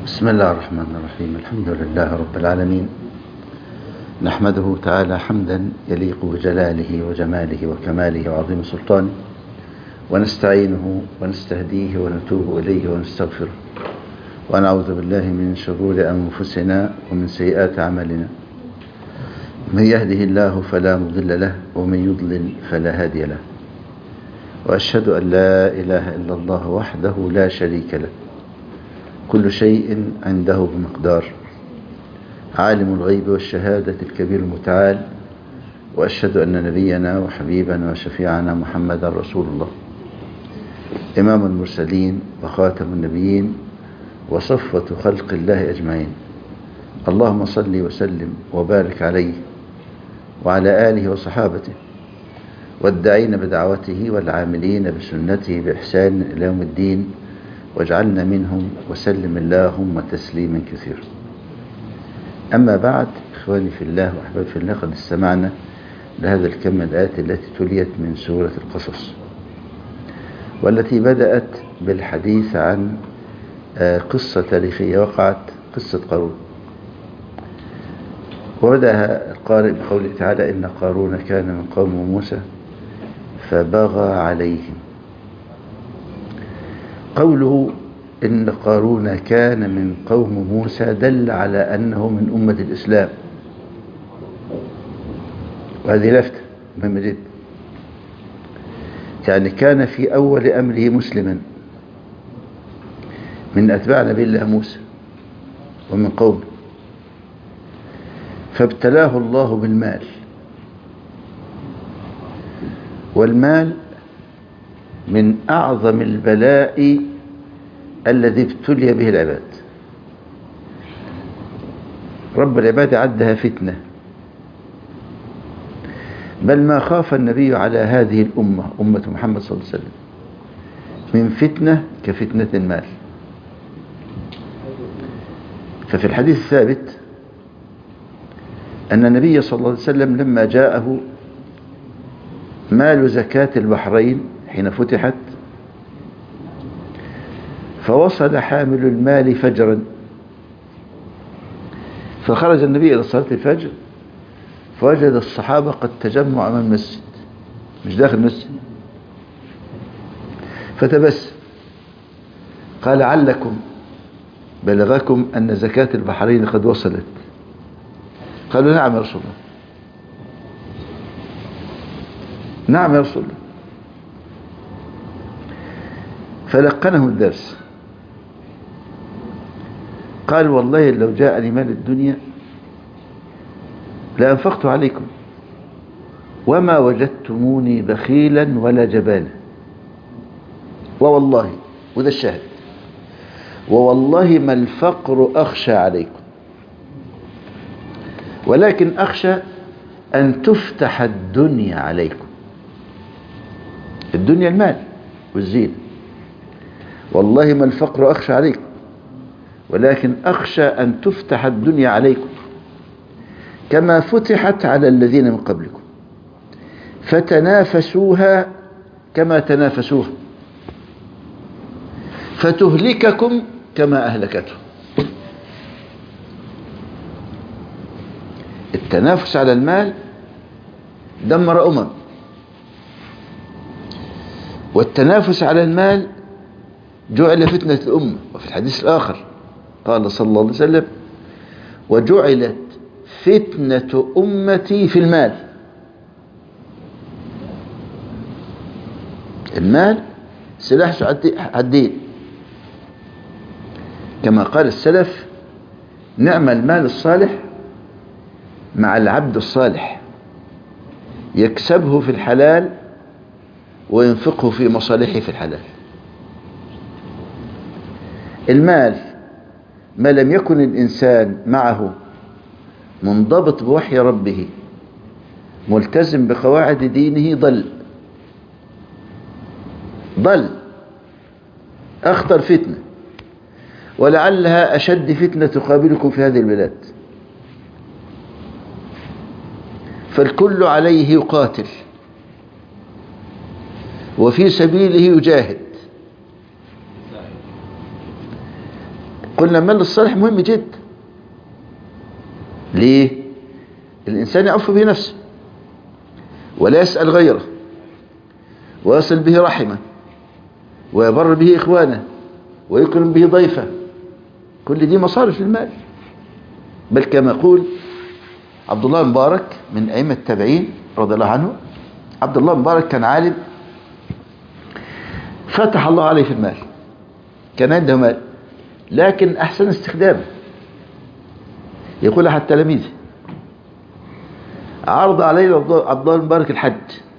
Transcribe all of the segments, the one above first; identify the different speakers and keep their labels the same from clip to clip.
Speaker 1: بسم الله الرحمن الرحيم. الحمد لله رب العالمين، نحمده تعالى حمدا يليق بجلاله وجماله وكماله وعظيم سلطانه، ونستعينه ونستهديه ونتوب إليه ونستغفره، ونعوذ بالله من شرور أنفسنا ومن سيئات أعمالنا. من يهده الله فلا مضل له، ومن يضلل فلا هادي له، وأشهد أن لا إله إلا الله وحده لا شريك له، كل شيء عنده بمقدار، عالم الغيب والشهادة الكبير المتعال. وأشهد أن نبينا وحبيبنا وشفيعنا محمدا رسول الله، إمام المرسلين وخاتم النبيين وصفوة خلق الله أجمعين. اللهم صل وسلم وبارك عليه وعلى آله وصحابته والداعين بدعوته والعاملين بسنته بإحسان إلى يوم الدين، واجعلنا منهم وسلم اللهم تسليما كثيرا. أما بعد، إخواني في الله وأحبابي في الله، قد استمعنا لهذا الكم من الآيات التي تليت من سورة القصص، والتي بدأت بالحديث عن قصة تاريخية وقعت، قصة قارون. وبدأ القارئ بقوله تعالى: إن قارون كان من قوم موسى فبغى عليهم. قوله إن قارون كان من قوم موسى دل على أنه من أمة الإسلام، وهذه لفتة مهمة جدا. يعني كان في أول أمره مسلما من أتباع نبي الله موسى ومن قومه، فابتلاه الله بالمال، والمال من أعظم البلاء الذي ابتلي به العباد. رب العباد عدها فتنة، بل ما خاف النبي على هذه الأمة، أمة محمد صلى الله عليه وسلم، من فتنة كفتنة المال. ففي الحديث الثابت أن النبي صلى الله عليه وسلم لما جاءه مال زكاة البحرين حين فتحت، فوصل حامل المال فجرا، فخرج النبي إلى صلاة الفجر فوجد الصحابة قد تجمعوا أمام المسجد، مش داخل المسجد، فتبسم قال: علكم بلغكم أن زكاة البحرين قد وصلت؟ قالوا: نعم يا رسول الله. نعم يا رسول الله. فلقنه الدرس، قال: والله لو جاءني مال الدنيا لأنفقت عليكم، وما وجدتموني بخيلا ولا جبانا، ووالله، وده الشاهد، ووالله ما الفقر أخشى عليكم، ولكن أخشى أن تفتح الدنيا عليكم. الدنيا المال والزين. والله ما الفقر أخشى عليكم، ولكن أخشى أن تفتح الدنيا عليكم كما فتحت على الذين من قبلكم، فتنافسوها كما تنافسوها، فتهلككم كما أهلكتهم. التنافس على المال دمر أمم، والتنافس على المال جعل فتنة الأمة. وفي الحديث الآخر قال صلى الله عليه وسلم: وجعلت فتنة أمتي في المال. المال سلاح حدين، كما قال السلف: نعم المال الصالح مع العبد الصالح، يكسبه في الحلال وينفقه في مصالحه في الحلال. المال ما لم يكن الإنسان معه منضبط بوحي ربه، ملتزم بقواعد دينه، ضل أخطر فتنة، ولعلها أشد فتنة تقابلكم في هذه البلاد. فالكل عليه يقاتل وفي سبيله يجاهد. قلنا المال الصالح مهم جدا. ليه؟ الإنسان يعف به نفسه ولا يسأل غيره ويصل به رحمه ويبر به إخوانه ويكرم به ضيفه، كل دي مصارف المال. بل كما يقول عبد الله المبارك من أئمة التابعين رضي الله عنه، عبد الله المبارك كان عالم فتح الله عليه في المال، كان عنده مال لكن أحسن استخدامه. يقول أحد تلاميذه عرض علينا عبد الله المبارك الحج،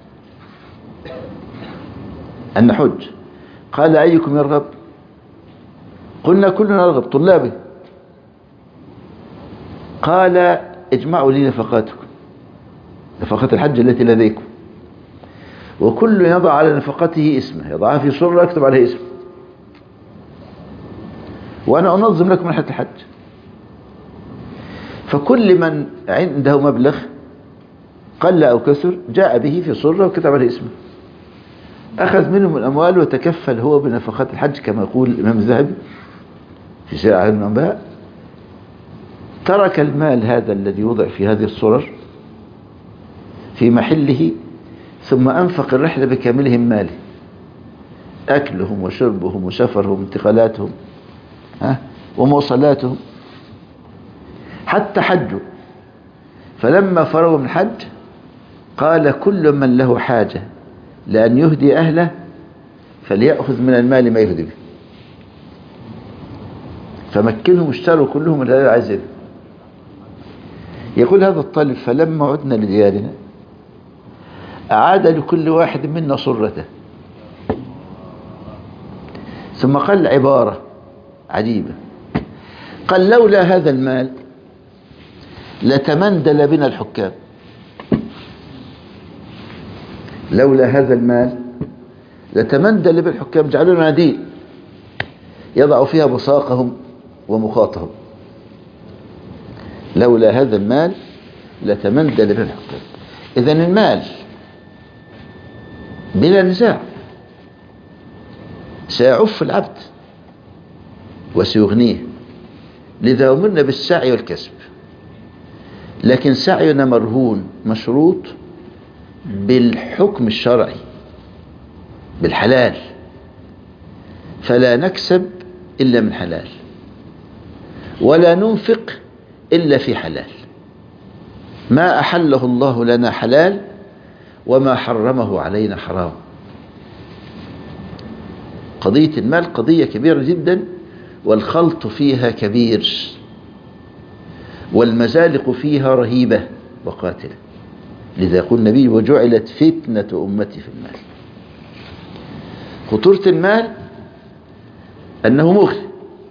Speaker 1: أن نحج، قال أيكم يرغب؟ قلنا كلنا نرغب طلابه. قال اجمعوا لي نفقاتكم، نفقات الحج التي لديكم، وكل يضع على نفقته اسمه، يضعها في صورة يكتب عليه اسمه، وأنا أنظم لكم رحلة الحج. فكل من عنده مبلغ قل أو كثر جاء به في صورة وكتب عليه اسمه، أخذ منهم الأموال وتكفل هو بنفقات الحج كما يقول الإمام الذهبي في سير أعلام الأنباء. ترك المال هذا الذي وضع في هذه الصور في محله، ثم أنفق الرحلة بكاملهم ماله، أكلهم وشربهم وسفرهم انتقالاتهم ومواصلاتهم حتى حجوا. فلما فرغوا من الحج قال كل من له حاجة لأن يهدي أهله فليأخذ من المال ما يهدي به. فمكنهم اشتروا كلهم اللي عايزين. يقول هذا الطالب فلما عدنا لديارنا أعاد لكل واحد منا صرته، ثم قال عبارة عجيبة، قال لولا هذا المال لتمندل بنا الحكام، لولا هذا المال لتمندل بنا الحكام، جعلوا لنا مناديل يضع فيها بصاقهم ومخاطهم، لولا هذا المال لتمندل بنا الحكام. إذن المال بلا نزاع سيعف العبد وسيغنيه، لذا أمرنا بالسعي والكسب، لكن سعينا مرهون مشروط بالحكم الشرعي بالحلال، فلا نكسب إلا من حلال ولا ننفق إلا في حلال. ما أحله الله لنا حلال وما حرمه علينا حرام. قضية المال قضية كبيرة جدا، والخلط فيها كبير، والمزالق فيها رهيبة وقاتلة. لذا يقول النبي وجعلت فتنة أمتي في المال. خطورة المال أنه مغري،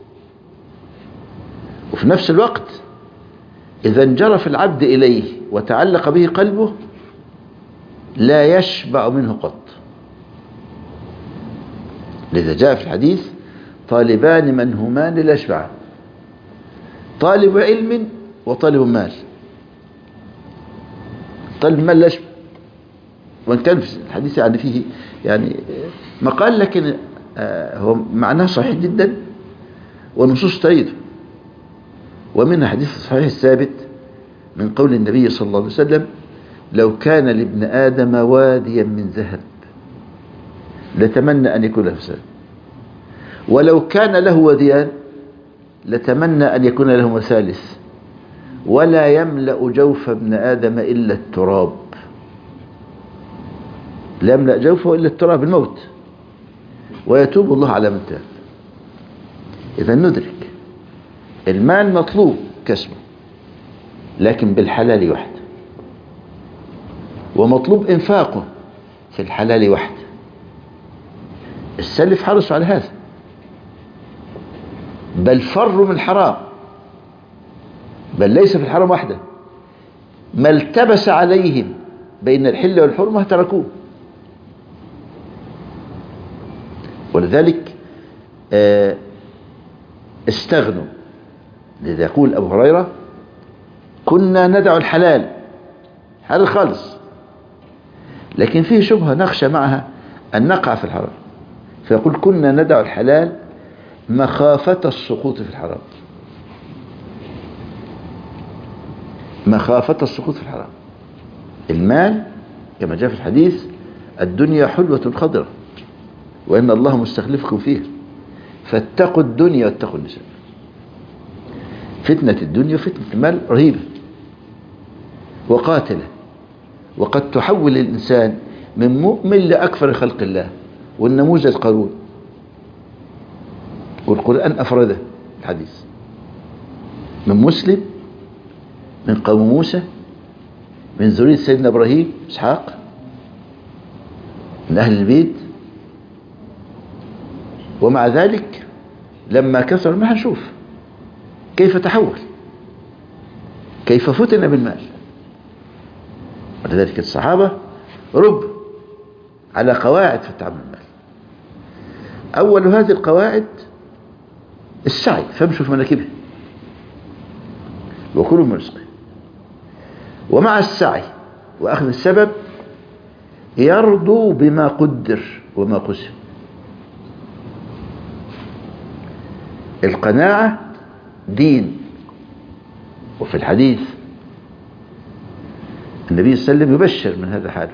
Speaker 1: وفي نفس الوقت إذا انجرف العبد إليه وتعلق به قلبه لا يشبع منه قط. لذا جاء في الحديث طالبان منهومان لا يشبعان، طالب علم وطالب مال. طالب مال لا يشبع، وإن كان في الحديث يعني فيه يعني مقال، لكن هو معناه صحيح جدا والنصوص تأيده. ومنها حديث صحيح الثابت من قول النبي صلى الله عليه وسلم لو كان لابن آدم واديا من ذهب لتمنى أن يكون له ثالث، ولو كان له واديان لتمنى أن يكون له ثالث، ولا يملأ جوف ابن آدم إلا التراب. لا يملأ جوفه إلا التراب، الموت، ويتوب الله على من تاب. إذا ندرك المال مطلوب كسبه لكن بالحلال وحده، ومطلوب إنفاقه في الحلال وحده. السلف حرصوا على هذا، بل فروا من الحرام، بل ليس في الحرام وحده، ما التبس عليهم بين الحل والحرمة تركوه. ولذلك استغنوا. لذا يقول أبو هريرة كنا ندع الحلال، حلال خالص، لكن فيه شبهة نخشى معها أن نقع في الحرام، فيقول كنا ندع الحلال مخافة السقوط في الحرام، مخافة السقوط في الحرام. المال كما جاء في الحديث: الدنيا حلوة خضرة وإن الله مستخلفكم فيها فاتقوا الدنيا واتقوا النساء. فتنة الدنيا وفتنة المال رهيبة وقاتلة، وقد تحول الإنسان من مؤمن لأكثر خلق الله. والنموذج قارون، والقرآن أفرده الحديث، من مسلم من قوم موسى من ذرية سيدنا إبراهيم إسحاق من أهل البيت، ومع ذلك لما كثر ما هنشوف كيف تحول، كيف فتن بالمال. ولذلك الصحابة رب على قواعد في التعامل بالمال. أول هذه القواعد السعي، فامشوا في مناكبه وكلوا من رزقه. ومع السعي وأخذ السبب يرضوا بما قدر وما قسم. القناعة دين. وفي الحديث النبي صلى الله عليه وسلم يبشر من هذا حاله: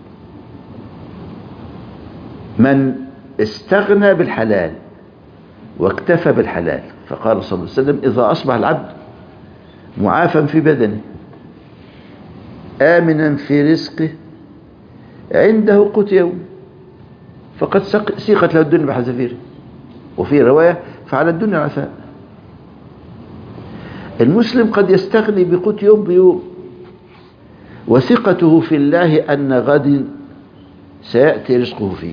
Speaker 1: من استغنى بالحلال واكتفى بالحلال. فقال صلى الله عليه وسلم: إذا أصبح العبد معافى في بدنه آمنا في رزقه عنده قوت يوم فقد سيقت له الدنيا بحذافيرها. وفي رواية: فعلى الدنيا عفاء. المسلم قد يستغني بقوت يوم بيوم وثقته في الله أن غد سيأتي رزقه فيه.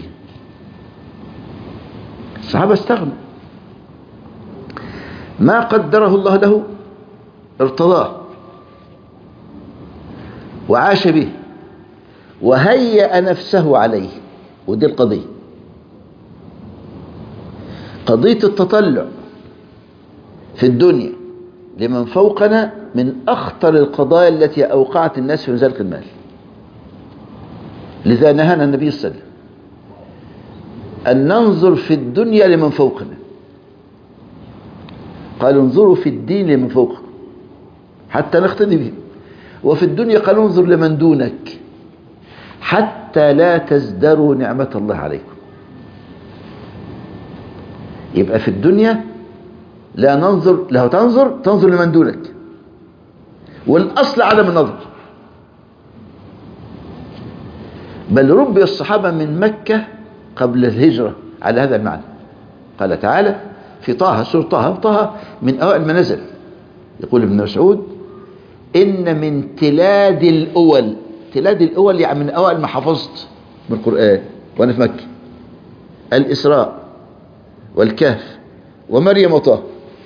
Speaker 1: الصحابة استغنوا، ما قدره الله له ارتضاه وعاش به وهيأ نفسه عليه. ودي القضية، قضية التطلع في الدنيا لمن فوقنا من أخطر القضايا التي أوقعت الناس في مزالق المال. لذا نهانا النبي صلى الله عليه وسلم أن ننظر في الدنيا لمن فوقنا. قال: انظروا في الدين لمن فوقكم حتى نقتدي بهم. وفي الدنيا قال: انظر لمن دونك حتى لا تزدروا نعمة الله عليكم. يبقى في الدنيا لا ننظر، لو تنظر لمن دونك، والأصل عدم النظر. بل ربي الصحابة من مكة قبل الهجرة على هذا المعنى. قال تعالى في طه، سورة طه من أوائل ما نزل، يقول ابن مسعود: إن من تلاد الأول، تلاد الأول يعني من أوائل ما حفظت من القرآن وأنا في مكة، الإسراء والكهف ومريم وطه.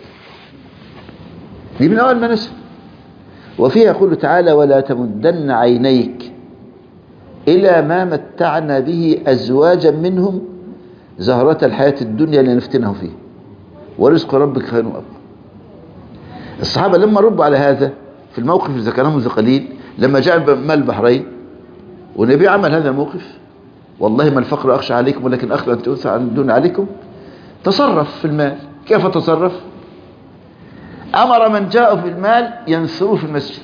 Speaker 1: دي من أول ما نزل. وفيها يقول تعالى: ولا تمدن عينيك إلى ما متعنا به أزواجا منهم زهرة الحياة الدنيا لنفتنهم فيه ورزق ربك خير وأبقى. الصحابة لما ربوا على هذا في الموقف اللي ذكرناه منذ قليل، لما جاء مال البحرين والنبي عمل هذا الموقف: والله ما الفقر أخشى عليكم ولكن أخشى أن تؤثر عن الدنيا عليكم. تصرف في المال. كيف تصرف؟ أمر من جاء في المال ينثروه في المسجد،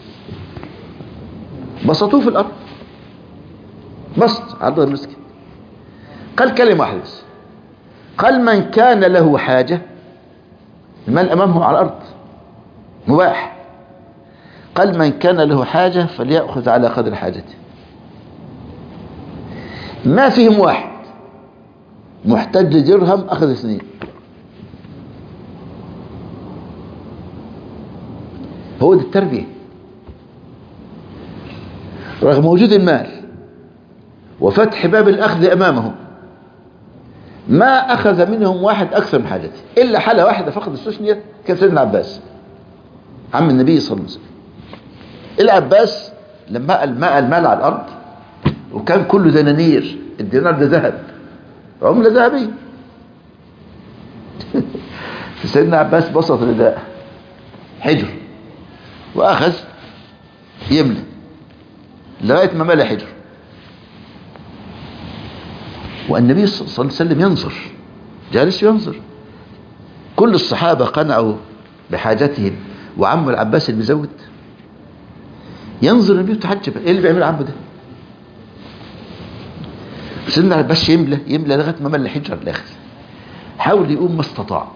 Speaker 1: بسطوه في الأرض، بسط عرض المسجد. قال كلمة واحدة بس، قال: من كان له حاجة، المال أمامه على الأرض مباح، قال: من كان له حاجة فليأخذ على قدر حاجته. ما فيهم واحد محتاج لدرهم أخذ 2. هو دي التربية. رغم وجود المال وفتح باب الأخذ أمامهم ما أخذ منهم واحد أكثر من حاجته، إلا حالة واحدة فقط استثنيت، كان سيدنا العباس عم النبي صلى الله عليه وسلم. العباس لما المال على الأرض وكان كله دنانير، الدينار ده ذهب، عملة ذهبية. سيدنا عباس بسط رداء حجر وأخذ يملى لغاية ما ملى حجر. والنبي صلى الله عليه وسلم ينظر، جالس ينظر كل الصحابة قنعوا بحاجتهم وعمه العباس اللي بيزود. ينظر النبي يتعجب، ايه اللي بيعمل عمه ده؟ سيدنا العباس يملى لغايه ما ملى حجر الاخر، حاول يقوم ما استطاع.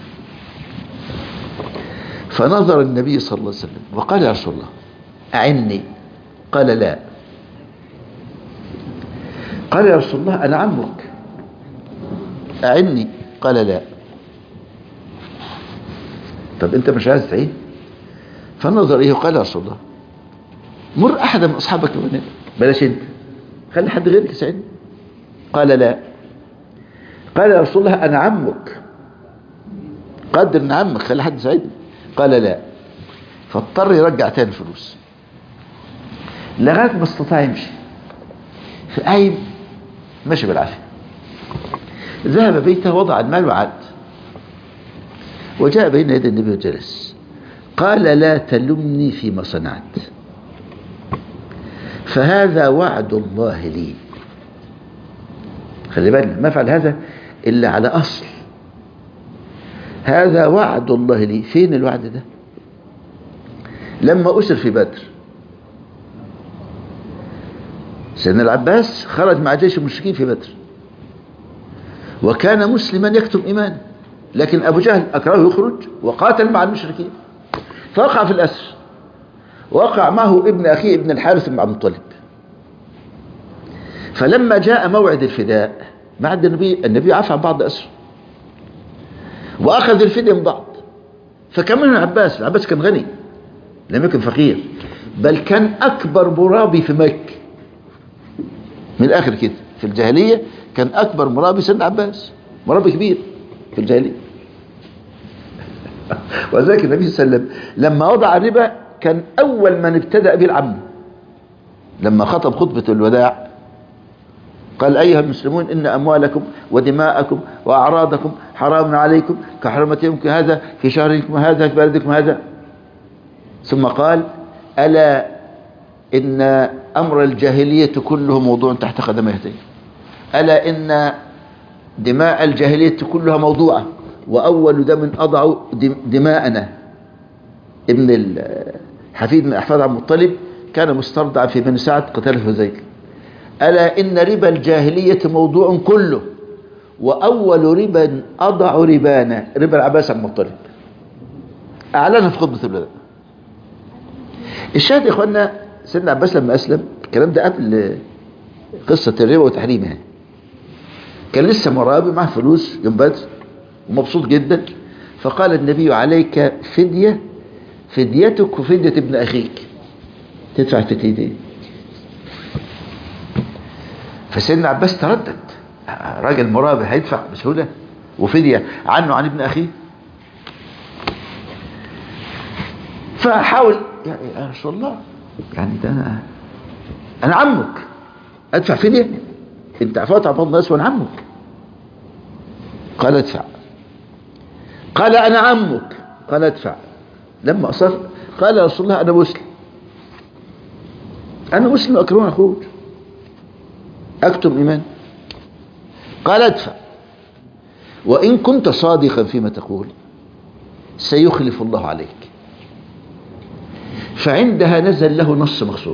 Speaker 1: فنظر النبي صلى الله عليه وسلم وقال يا رسول الله أعني. قال لا. قال يا رسول الله أنا عمك أعني. قال لا. طب أنت مش عايز تعين؟ فنظر إليه وقال يا رسول الله مر أحد من أصحابك ونام، بلاش أنت، خلي حد غيرك يساعدني. قال لا. قال يا رسول الله أنا عمك، قدر إن عمك، خلي حد يساعدني. قال لا. فاضطر يرجع تاني فلوس لغاية ما استطاع يمشي. فقايم ماشي بالعافية. ذهب بيته وضع المال وعاد، وجاء بين يدي النبي وجلس. قال لا تلمني فيما صنعت، فهذا وعد الله لي. خلي بالنا، ما فعل هذا إلا على أصل. هذا وعد الله لي. فين الوعد ده؟ لما أسر في بدر، سيدنا العباس خرج مع جيش المشركين في بدر، وكان مسلما يكتم إيمانه، لكن أبو جهل أكرهه يخرج وقاتل مع المشركين، فوقع في الأسر. وقع معه ابن أخيه ابن الحارث بن عبد المطلب. فلما جاء موعد الفداء مع النبي عفى عن بعض أسر وأخذ الفدية من بعض. فكمان العباس كان غني، لم يكن فقير، بل كان أكبر مرابي في مكة. من الآخر كده، في الجاهلية كان أكبر مرابي سيدنا عباس، مرابي كبير في الجاهلية. وذلك النبي صلى الله عليه وسلم لما وضع الربا كان أول من ابتدأ به العم. لما خطب خطبة الوداع قال أيها المسلمون إن أموالكم ودماءكم وأعراضكم حرام عليكم كحرمة يومكم هذا في شهركم هذا في بلدكم هذا. ثم قال ألا إن أمر الجاهلية كله موضوع تحت قدمي هاتين. ألا إن دماء الجاهلية كلها موضوعة، وأول دم أضع دماءنا. ابن حفيد من أحفاد عبد المطلب كان مسترضعا في بني سعد قتاله هذيل. ألا إن ربا الجاهلية موضوع كله، وأول ربا أضع ربانا، ربا العباس عبد المطلب. أعلنها في خطبة الوداع. الشاهد يا إخوانا، سيدنا عباس لما أسلم، الكلام ده قبل قصة الربا وتحريمها، كان لسه مرابي معه فلوس يوم بدر ومبسوط جدا. فقال النبي عليك فديتك وفدية ابن أخيك، تدفع فديتين. فسيدنا عباس تردد، راجل مرابي هيدفع بسهولة وفدية عنه عن ابن أخيه؟ فحاول يا رسول الله، يعني ده أنا عمك، أدفع فدية؟ أنت عفوت عن بعض الناس وأنا عمك. قال ادفع. قال أنا عمك. قال ادفع. لما أصر قال يا رسول الله أنا مسلم أكرهون أخوج أكتم إيمان. قال ادفع، وإن كنت صادقا فيما تقول سيخلف الله عليك. فعندها نزل له نص مخصوص: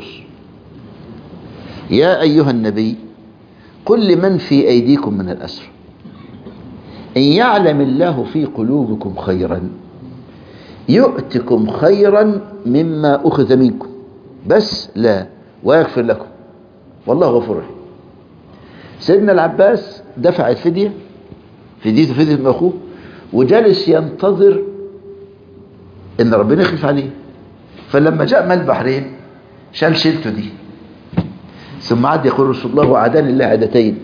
Speaker 1: يا أيها النبي قل لمن في أيديكم من الأسر إن يعلم الله في قلوبكم خيرا يؤتكم خيرا مما أخذ منكم، بس لا ويغفر لكم والله غفور رحيم. سيدنا العباس دفع الفدية، فدية من أخوه، وجلس ينتظر إن ربنا يخلف عليه. فلما جاء مال البحرين شال شيلته دي، ثم عاد يقول رسول الله وعدان الله عدتين،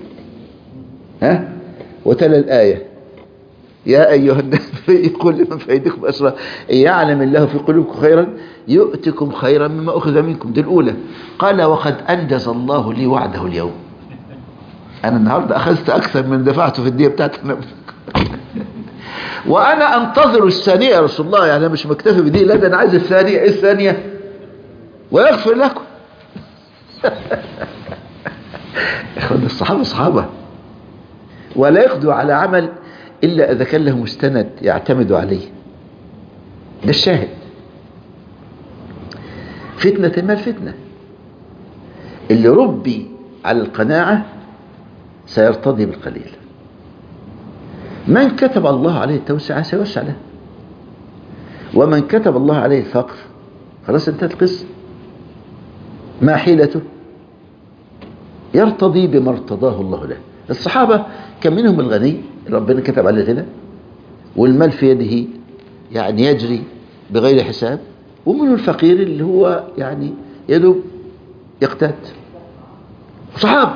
Speaker 1: وتلا الآية: يا أيها الناس قل لمن في أيديكم أسرى إن يعلم الله في قلوبكم خيرا يؤتكم خيرا مما أخذ منكم. دي الأولى. قال وقد أنجز الله لي وعده اليوم. أنا النهاردة أخذت أكثر من دفعته في الدية بتاعتي وأنا أنتظر الثانية يا رسول الله، يعني أنا مش مكتفي بدي، لا ده أنا عايز الثانية. إيه الثانية؟ ويغفر لكم. إخوان الصحابة صحابة، ولا يقدوا على عمل إلا إذا كان له مستند يعتمد عليه. ده الشاهد. فتنة المال فتنة. اللي ربي على القناعة سيرتضي بالقليل. من كتب الله عليه التوسعة سيوسع له، ومن كتب الله عليه الفقر خلاص انتهت القصة. ما حيلته؟ يرتضي بما ارتضاه الله له. الصحابة كان منهم الغني ربنا كتب عليه الغنى والمال في يده يعني يجري بغير حساب، ومنهم الفقير اللي هو يعني يدوب يقتات. صحابة.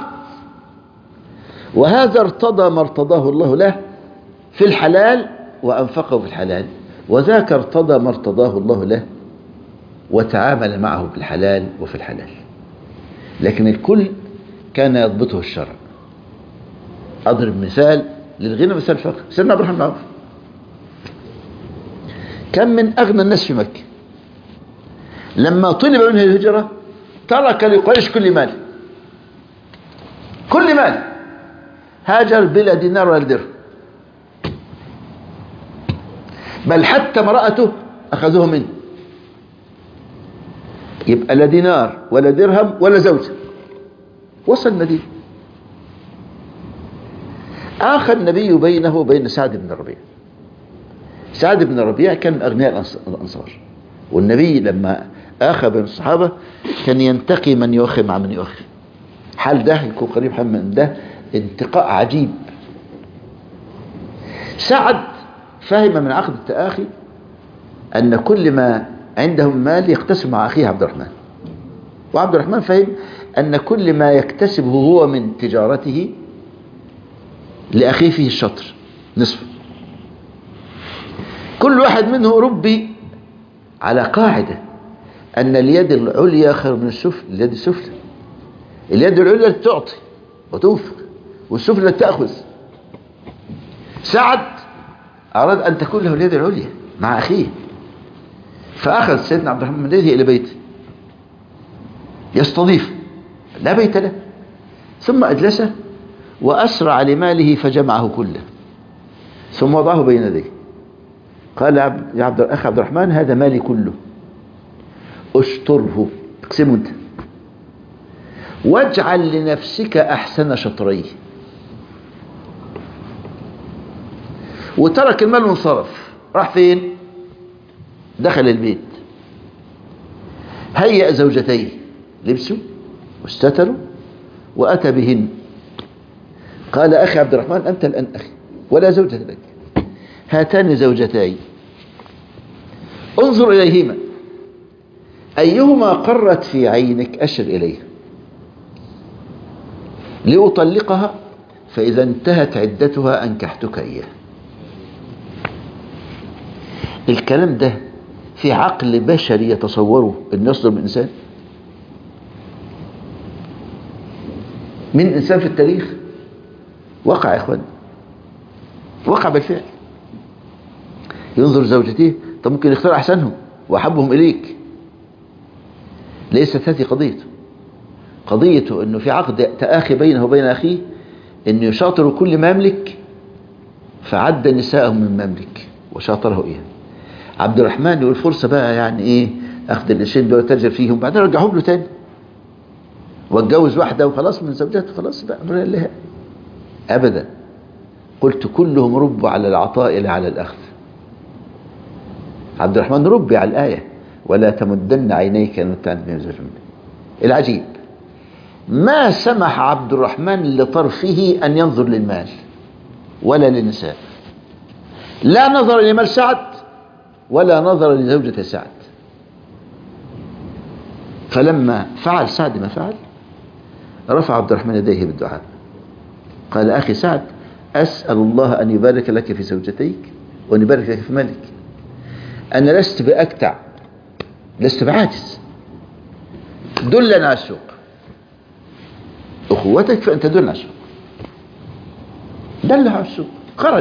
Speaker 1: وهذا ارتضى ما ارتضاه الله له في الحلال وأنفقه في الحلال، وذاك ارتضى ما ارتضاه الله له وتعامل معه بالحلال وفي الحلال. لكن الكل كان يضبطه الشرع. أضرب مثال للغنى مثال الفقر. سيدنا عبد الرحمن بن عوف كان من أغنى الناس في مكة. لما طلب منه الهجرة ترك لقريش كل مال، كل مال، هاجر بلا دينار ولا درهم، بل حتى امرأته أخذوها منه. يبقى لا دينار ولا درهم ولا زوجة. وصل المدينة. آخى النبي بينه وبين سعد بن الربيع. سعد بن الربيع كان من أغنياء الأنصار، والنبي لما آخى بين الصحابة كان ينتقي من يؤخي مع من يؤخي. حال ده يكون قريب من ده انتقاء عجيب. سعد فهم من عقد التآخي أن كل ما عندهم مال يقتسم مع أخيه عبد الرحمن، وعبد الرحمن فهم أن كل ما يكتسبه هو من تجارته لأخيه فيه الشطر نصف. كل واحد منه ربي على قاعدة أن اليد العليا خير من اليد السفلى. اليد العليا تعطي وتنفق، والسفلى تأخذ. سعد أراد أن تكون له اليد العليا مع أخيه، فأخذ سيدنا عبد الرحمن من يده إلى بيته يستضيف، لا بيت له، ثم أجلسه وأسرع لماله فجمعه كله ثم وضعه بين يديه. قال يا أخي عبد الرحمن هذا مالي كله، اشطره، اقسمه انت، واجعل لنفسك أحسن شطريه. وترك المال وانصرف. راح فين؟ دخل البيت، هيأ زوجتيه، لبسوا واستتروا وأتى بهن. قال أخي عبد الرحمن أنت الآن أخي ولا زوجة لك، هاتان زوجتاي، انظر إليهما أيهما قرت في عينك أشر إليها لأطلقها، فإذا انتهت عدتها أنكحتك إياه. الكلام ده في عقل بشري يتصوره أن يصدر من إنسان؟ من إنسان في التاريخ؟ وقع يا إخوان، وقع بالفعل. ينظر زوجته، طب ممكن يختار أحسنهم وأحبهم إليك. ليست هذه قضيته. قضيته أنه في عقد تآخي بينه وبين أخيه أنه يشاطر كل ما يملك، فعد نساءهم من مملك وشاطره إياه. عبد الرحمن يقول فرصة بقى، يعني إيه، أخذ القرشين دول وتاجر فيهم بعدين رجعهم له تاني واتجوز واحدة وخلاص من زوجاته، خلاص بقى أمرنا لها. أبدا. قلت كلهم ربوا على العطاء لا على الأخذ. عبد الرحمن ربي على الآية ولا تمدن عينيك لتعد. العجيب ما سمح عبد الرحمن لطرفه أن ينظر للمال ولا للنساء، لا نظر لمال سعد ولا نظر لزوجة سعد. فلما فعل سعد ما فعل رفع عبد الرحمن يديه بالدعاء، قال أخي سعد أسأل الله أن يبارك لك في زوجتيك وأن يبارك لك في مالك. أنا لست بأكتع، لست بعاجز، دلنا على السوق، أخوتك فأنت دلنا على السوق. دل على السوق، خرج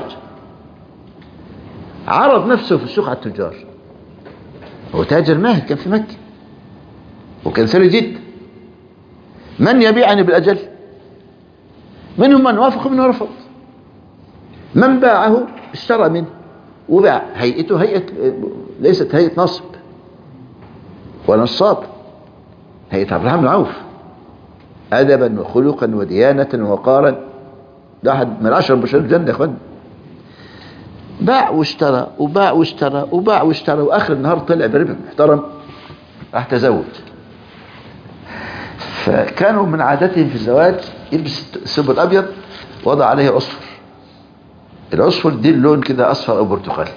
Speaker 1: عرض نفسه في السوق على التجار. هو تاجر ماهر كان في مكة وكان ثري جدا. من يبيعني بالأجل؟ منهم من وافق ومن رفض. من باعه اشترى منه وباع. هيئته هيئة ليست هيئة نصب ولا نصاب، هيئة عبد الرحمن بن عوف أدبا وخلقا وديانة ووقارا، ده أحد من 10 مبشرين الجنة يا اخوان. باع واشترى وباع واشترى وباع واشترى، واخر النهار طلع بربح محترم، راح تزوج. فكانوا من عادتهم في الزواج يلبس الثوب الابيض وضع عليه عصفر. العصفر دي اللون كده اصفر او برتقالي.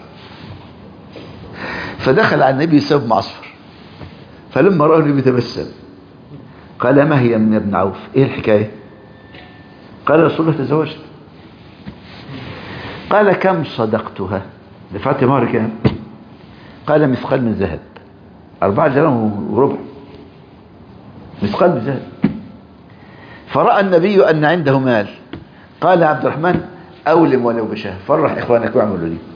Speaker 1: فدخل على النبي ثوب معصفر، فلما رأى النبي تبسم قال ما هي من ابن عوف، ايه الحكاية؟ قال رسول الله تزوجت. قال كم صدقتها، دفعت مهر كام؟ قال مثقال من ذهب، 4 جرام وربع، مثقال من ذهب. فرأى النبي أن عنده مال، قال عبد الرحمن أولم ولو بشاه، فرح إخوانك واعملوا لي.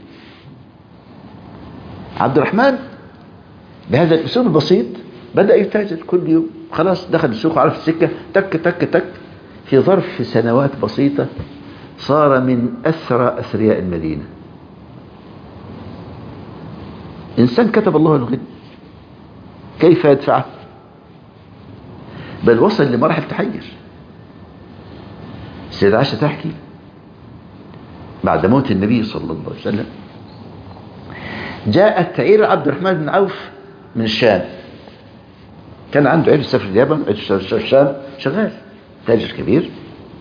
Speaker 1: عبد الرحمن بهذا الأسلوب البسيط بدأ يتاجر كل يوم، خلاص دخل السوق عرف السكة، تك تك تك، في ظرف سنوات بسيطة صار من أثرى أثرياء المدينة. إنسان كتب الله الغنى، كيف يدفعه؟ بل وصل لمراحل تحير. السيدة عائشة تحكي بعد موت النبي صلى الله عليه وسلم جاءت عير عبد الرحمن بن عوف من الشام، كان عنده عير سافر اليابان، عير سافر الشام، شغال تاجر كبير.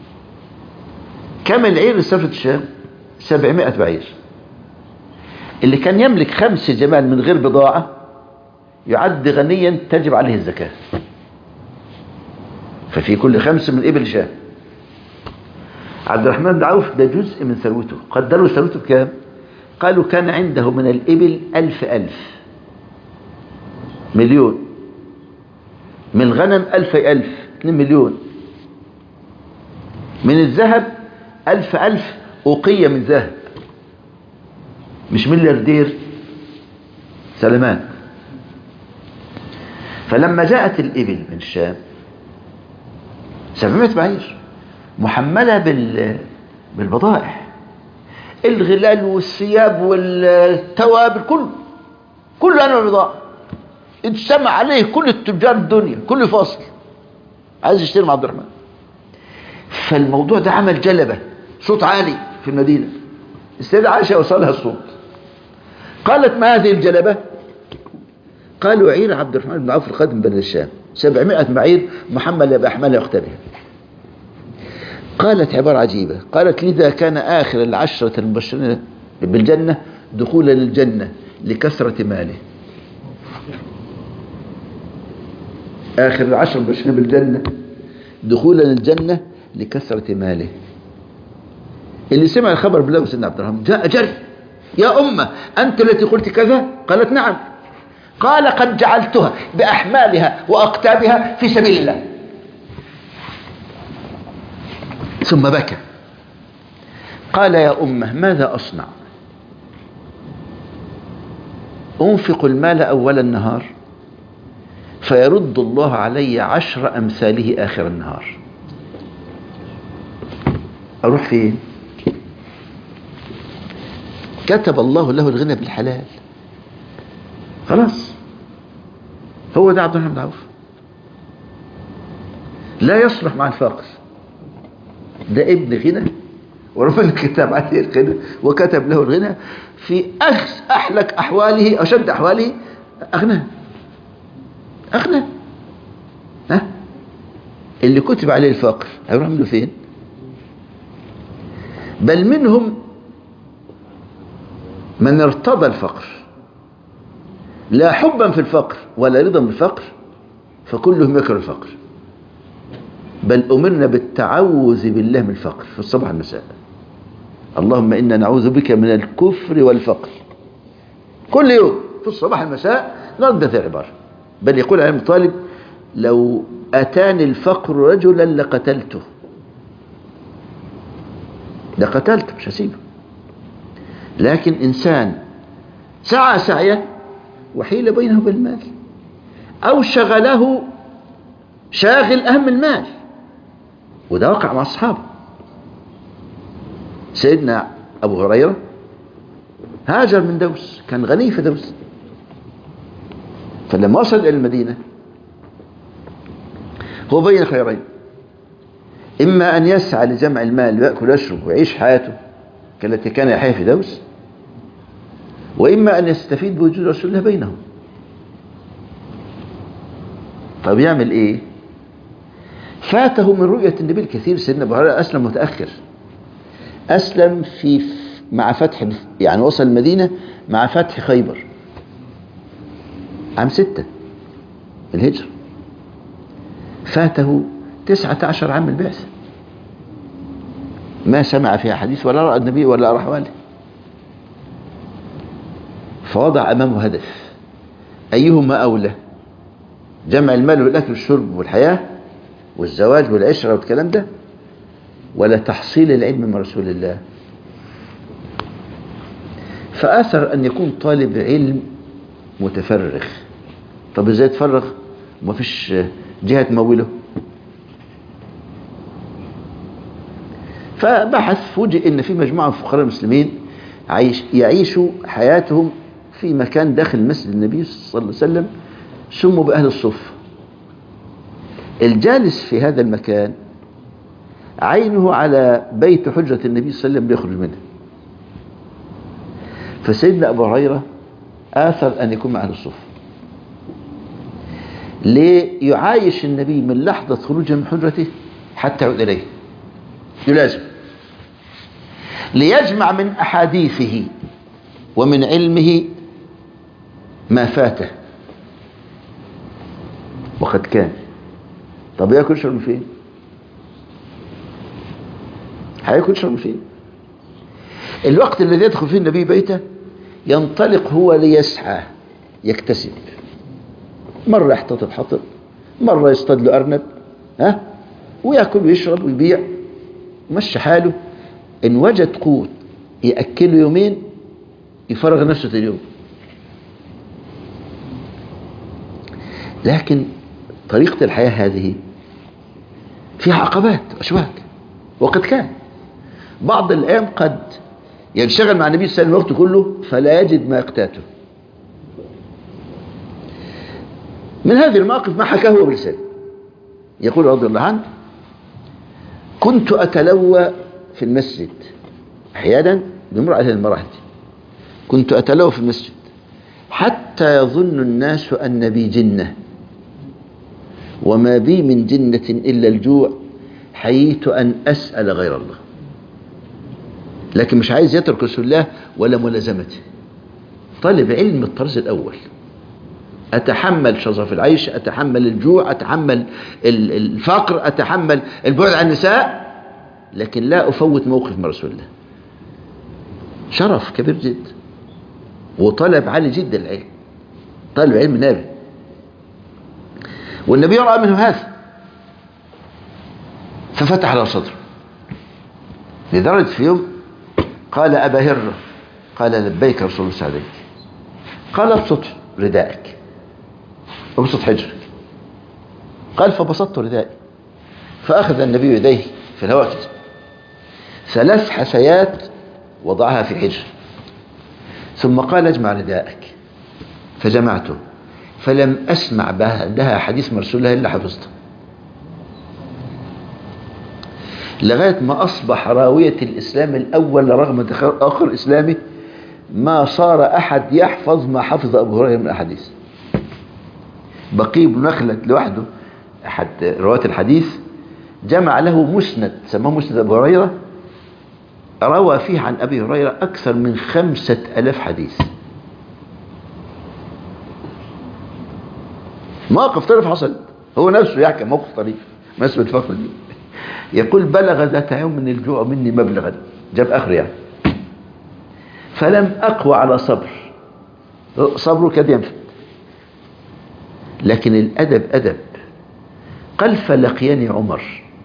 Speaker 1: كم العير سافر الشام؟ 700 بعير. اللي كان يملك 5 جمال من غير بضاعة يعد غنيا تجب عليه الزكاة، ففي كل 5 من إبل شاه. عبد الرحمن بن عوف ده جزء من ثروته، قدروا ثروته بكام؟ قالوا كان عنده من الإبل 1000 مليون، من الغنم 1000 2 مليون، من الذهب 1000 أوقية من ذهب، مش ملياردير سلمان. فلما جاءت الإبل من الشام 700 بعير محملة بالبضائع، الغلال والثياب والتوابل، كل أنواع البضائع، اجتمع عليه كل التجار الدنيا، كل فاصل عايز يشتري مع عبد الرحمن. فالموضوع ده عمل جلبة، صوت عالي في المدينة. السيدة عائشة وصلها الصوت، قالت ما هذه الجلبة؟ قالوا عير عبد الرحمن بن عوف القادم بن الشام، 700 بعير محملة بأحمال أختبها. قالت عبارة عجيبة، قالت لذا كان آخر 10 المبشرين بالجنة دخولا للجنة لكثرة ماله. آخر 10 المبشرين بالجنة دخولا للجنة لكثرة ماله. اللي سمع الخبر بالله سيدنا عبد الرحمن جاء جري، يا أمة أنت التي قلت كذا؟ قالت نعم. قال قد جعلتها بأحمالها وأقتابها في سبيل الله. ثم بكى قال يا أمة ماذا أصنع؟ أنفق المال أول النهار فيرد الله علي 10 أمثاله آخر النهار، أروح فين؟ كتب الله له الغنى بالحلال، خلاص. هو ده عبد الرحمن بن عوف، لا يصلح مع الفقر، ده ابن غنى وربنا كتب عليه الغنى وكتب له الغنى في أحلك أحواله، أشد أحواله أغنى. ها؟ اللي كتب عليه الفقر هيروح منه فين؟ بل منهم من ارتضى الفقر لا حبا في الفقر ولا رضا بالفقر، فكلهم يكره الفقر. بل أمرنا بالتعوذ بالله من الفقر في الصباح والمساء، اللهم إنا نعوذ بك من الكفر والفقر. كل يوم في الصباح والمساء نردد العبارة. بل يقول علي بن طالب لو أتاني الفقر رجلا لقتلته، لقتلته مش هسيبه. لكن إنسان سعى سعيه وحيل بينه وبين المال، أو شغله شاغل أهم المال، وده وقع مع الصحابة. سيدنا أبو هريرة هاجر من دوس، كان غني في دوس، فلما وصل إلى المدينة هو بين خيرين: إما أن يسعى لجمع المال ويأكل ويشرب ويعيش حياته كالتي كان يحيا في دوس، وإما أن يستفيد بوجود رسول الله بينهم. طب يعمل إيه؟ فاته من رؤية النبي الكثير. سيدنا أبو هريرة أسلم متأخر، أسلم مع فتح، يعني وصل المدينة مع فتح خيبر عام 6 الهجرة، فاته 19 عام البعثة، ما سمع فيها حديث ولا رأى النبي ولا رأى أحواله. فوضع أمامه هدف: أيهما أولى، جمع المال والأكل والشرب والحياة والزواج والعشرة والكلام ده، ولا تحصيل العلم من رسول الله؟ فآثر أن يكون طالب علم متفرغ. طب إزاي يتفرغ؟ ما فيش جهة تموله. فبحث، فوجئ إن في مجموعة من فقراء المسلمين يعيشوا حياتهم في مكان داخل مسجد النبي صلى الله عليه وسلم، سموا بأهل الصفة. الجالس في هذا المكان عينه على بيت حجرة النبي صلى الله عليه وسلم بيخرج منه. فسيدنا أبو هريرة آثر أن يكون مع أهل الصفة ليعايش النبي من لحظة خروجه من حجرته حتى يعود إليه، يلازم، ليجمع من أحاديثه ومن علمه ما فاته وقد كان. طب ياكل شرب فين؟ هياكل شرب فين؟ الوقت الذي يدخل فيه النبي بيته ينطلق هو ليسعى يكتسب، مرة يحتطب حطب، مرة يصطاد له أرنب، ويأكل ويشرب ويبيع، مشي حاله. إن وجد قوت يأكله يومين يفرغ نفسه اليوم. لكن طريقة الحياة هذه فيها عقبات وأشواك، وقد كان بعض الأيام قد ينشغل مع النبي صلى الله عليه وسلم وقته كله فلا يجد ما يقتاته. من هذه المواقف ما حكاه هو بلسانه، يقول رضي الله عنه: كنت أتلوى في المسجد أحيانا بمر على المراحل، كنت أتلوى في المسجد حتى يظن الناس أن بي جنة، وما بي من جنة إلا الجوع، حييت أن أسأل غير الله. لكن مش عايز يترك رسول الله ولا ملازمته، طالب علم الطرز الأول: أتحمل شظف العيش، أتحمل الجوع، أتحمل الفقر، أتحمل البعد عن النساء، لكن لا أفوت موقف من رسول الله. شرف كبير جدا وطلب عالي جدا العلم، طالب علم نابه، والنبي رأى منه هذا ففتح له صدره، لدرجة في يوم قال: أبا هرة، قال: لبيك رسول الله سعديك. قال: ابسط ردائك، ابسط حجرك. قال: فبسطت ردائي، فأخذ النبي يديه في الهواء 3 حثيات وضعها في حجر، ثم قال: اجمع ردائك، فجمعته، فلم أسمع بعدها حديث من رسول الله إلا حفظته، لغاية ما أصبح راوية الإسلام الأول رغم آخر إسلامه، ما صار أحد يحفظ ما حفظ أبو هريرة من الأحاديث. بقي بن مخلد لوحده أحد رواة الحديث جمع له مسند سماه مسند أبو هريرة، روى فيه عن أبي هريرة أكثر من 5000 حديث. موقف طريف حصل، هو نفسه يحكي موقف طريف ناس بتفكر بيه. يقول: بلغ ذات يوم من الجوع مني مبلغا، جاب آخر يعني، فلم أقوى على صبره كاد ينفد، لكن الأدب أدب. قال: فلقيني عمر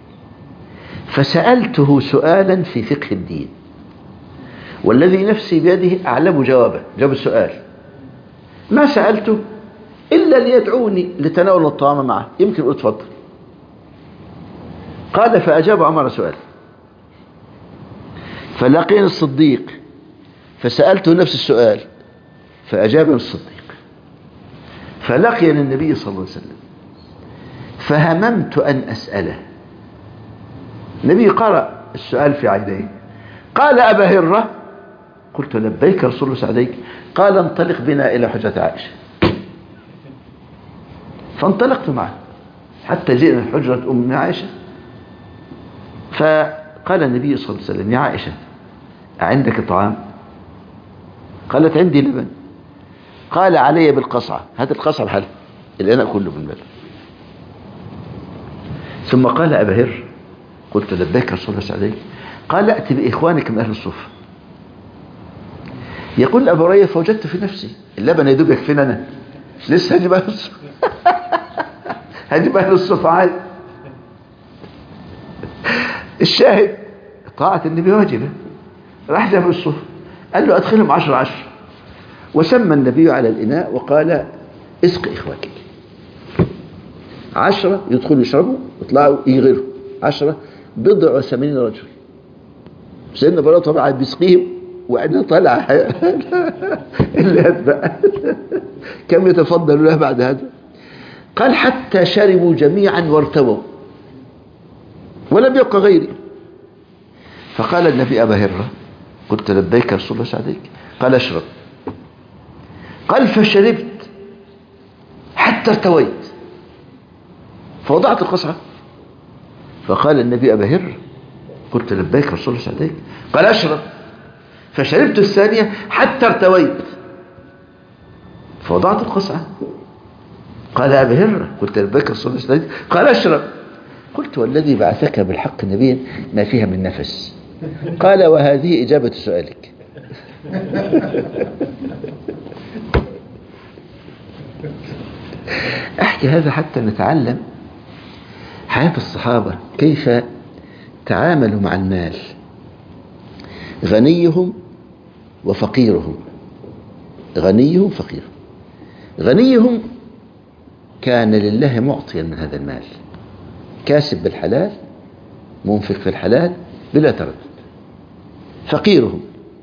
Speaker 1: فسألته سؤالا في فقه الدين، والذي نفسي بيده أعلم جوابه، جاب السؤال، ما سألته إلا ليدعوني لتناول الطعام معه، يمكن أتفضل. قال: فأجاب عمر سؤال، فلقيني الصديق فسألته نفس السؤال فأجابني الصديق. فلقيني النبي صلى الله عليه وسلم فهممت أن أسأله. النبي قرأ السؤال في عينيه. قال أبا هرة. قلت لبيك رسول الله سعديك. قال انطلق بنا إلى حجرة عائشة. فانطلقت معه حتى جئنا حجرة أم عائشة. فقال النبي صلى الله عليه وسلم يا عائشة أعندك طعام؟ قالت عندي لبن. قال علي بالقصعة. هات القصعة بحالها الإناء كله بالمال. ثم قال أبا هر. قلت لبيك رسول الله سعديك. قال أت بإخوانك من أهل الصفة. يقول أبو هريرة فوجدت في نفسي اللبن يدوب يكفينا أنا لسه هجيب أهل الصفة هجيب أهل الصفة عادي. الشاهد طاعة النبي واجبة. راح جاب الصفة قال له أدخلهم 10 وسمى النبي على الإناء وقال اسق إخوانك. 10 يدخلوا يشربوا يطلعوا يغيروا 10 بضع 80 رجل. سيدنا ابو هريره طبعا بيسقيهم وعندنا طالع اللي هتبقى كم يتفضل له بعد هذا. قال حتى شربوا جميعا وارتووا ولم يبق غيري. فقال النبي أبا هرة. قلت لبيك رسول الله سعديك. قال اشرب. قال فشربت حتى ارتويت فوضعت القصعة. فقال النبي أبا هر. قلت لبيك رسول الله سعديك. قال اشرب. فشربت الثانية حتى ارتويت فوضعت القصعة. قال أبا هر. قلت لبيك رسول الله سعديك. قال اشرب. قلت والذي بعثك بالحق نبيا ما فيها من نفس. قال وهذه إجابة سؤالك. أحكي هذا حتى نتعلم حياة الصحابة كيف تعاملوا مع المال، غنيهم وفقيرهم. غنيهم فقيرهم. غنيهم كان لله معطيا من هذا المال، كاسب بالحلال، منفق في الحلال بلا تردد. فقيرهم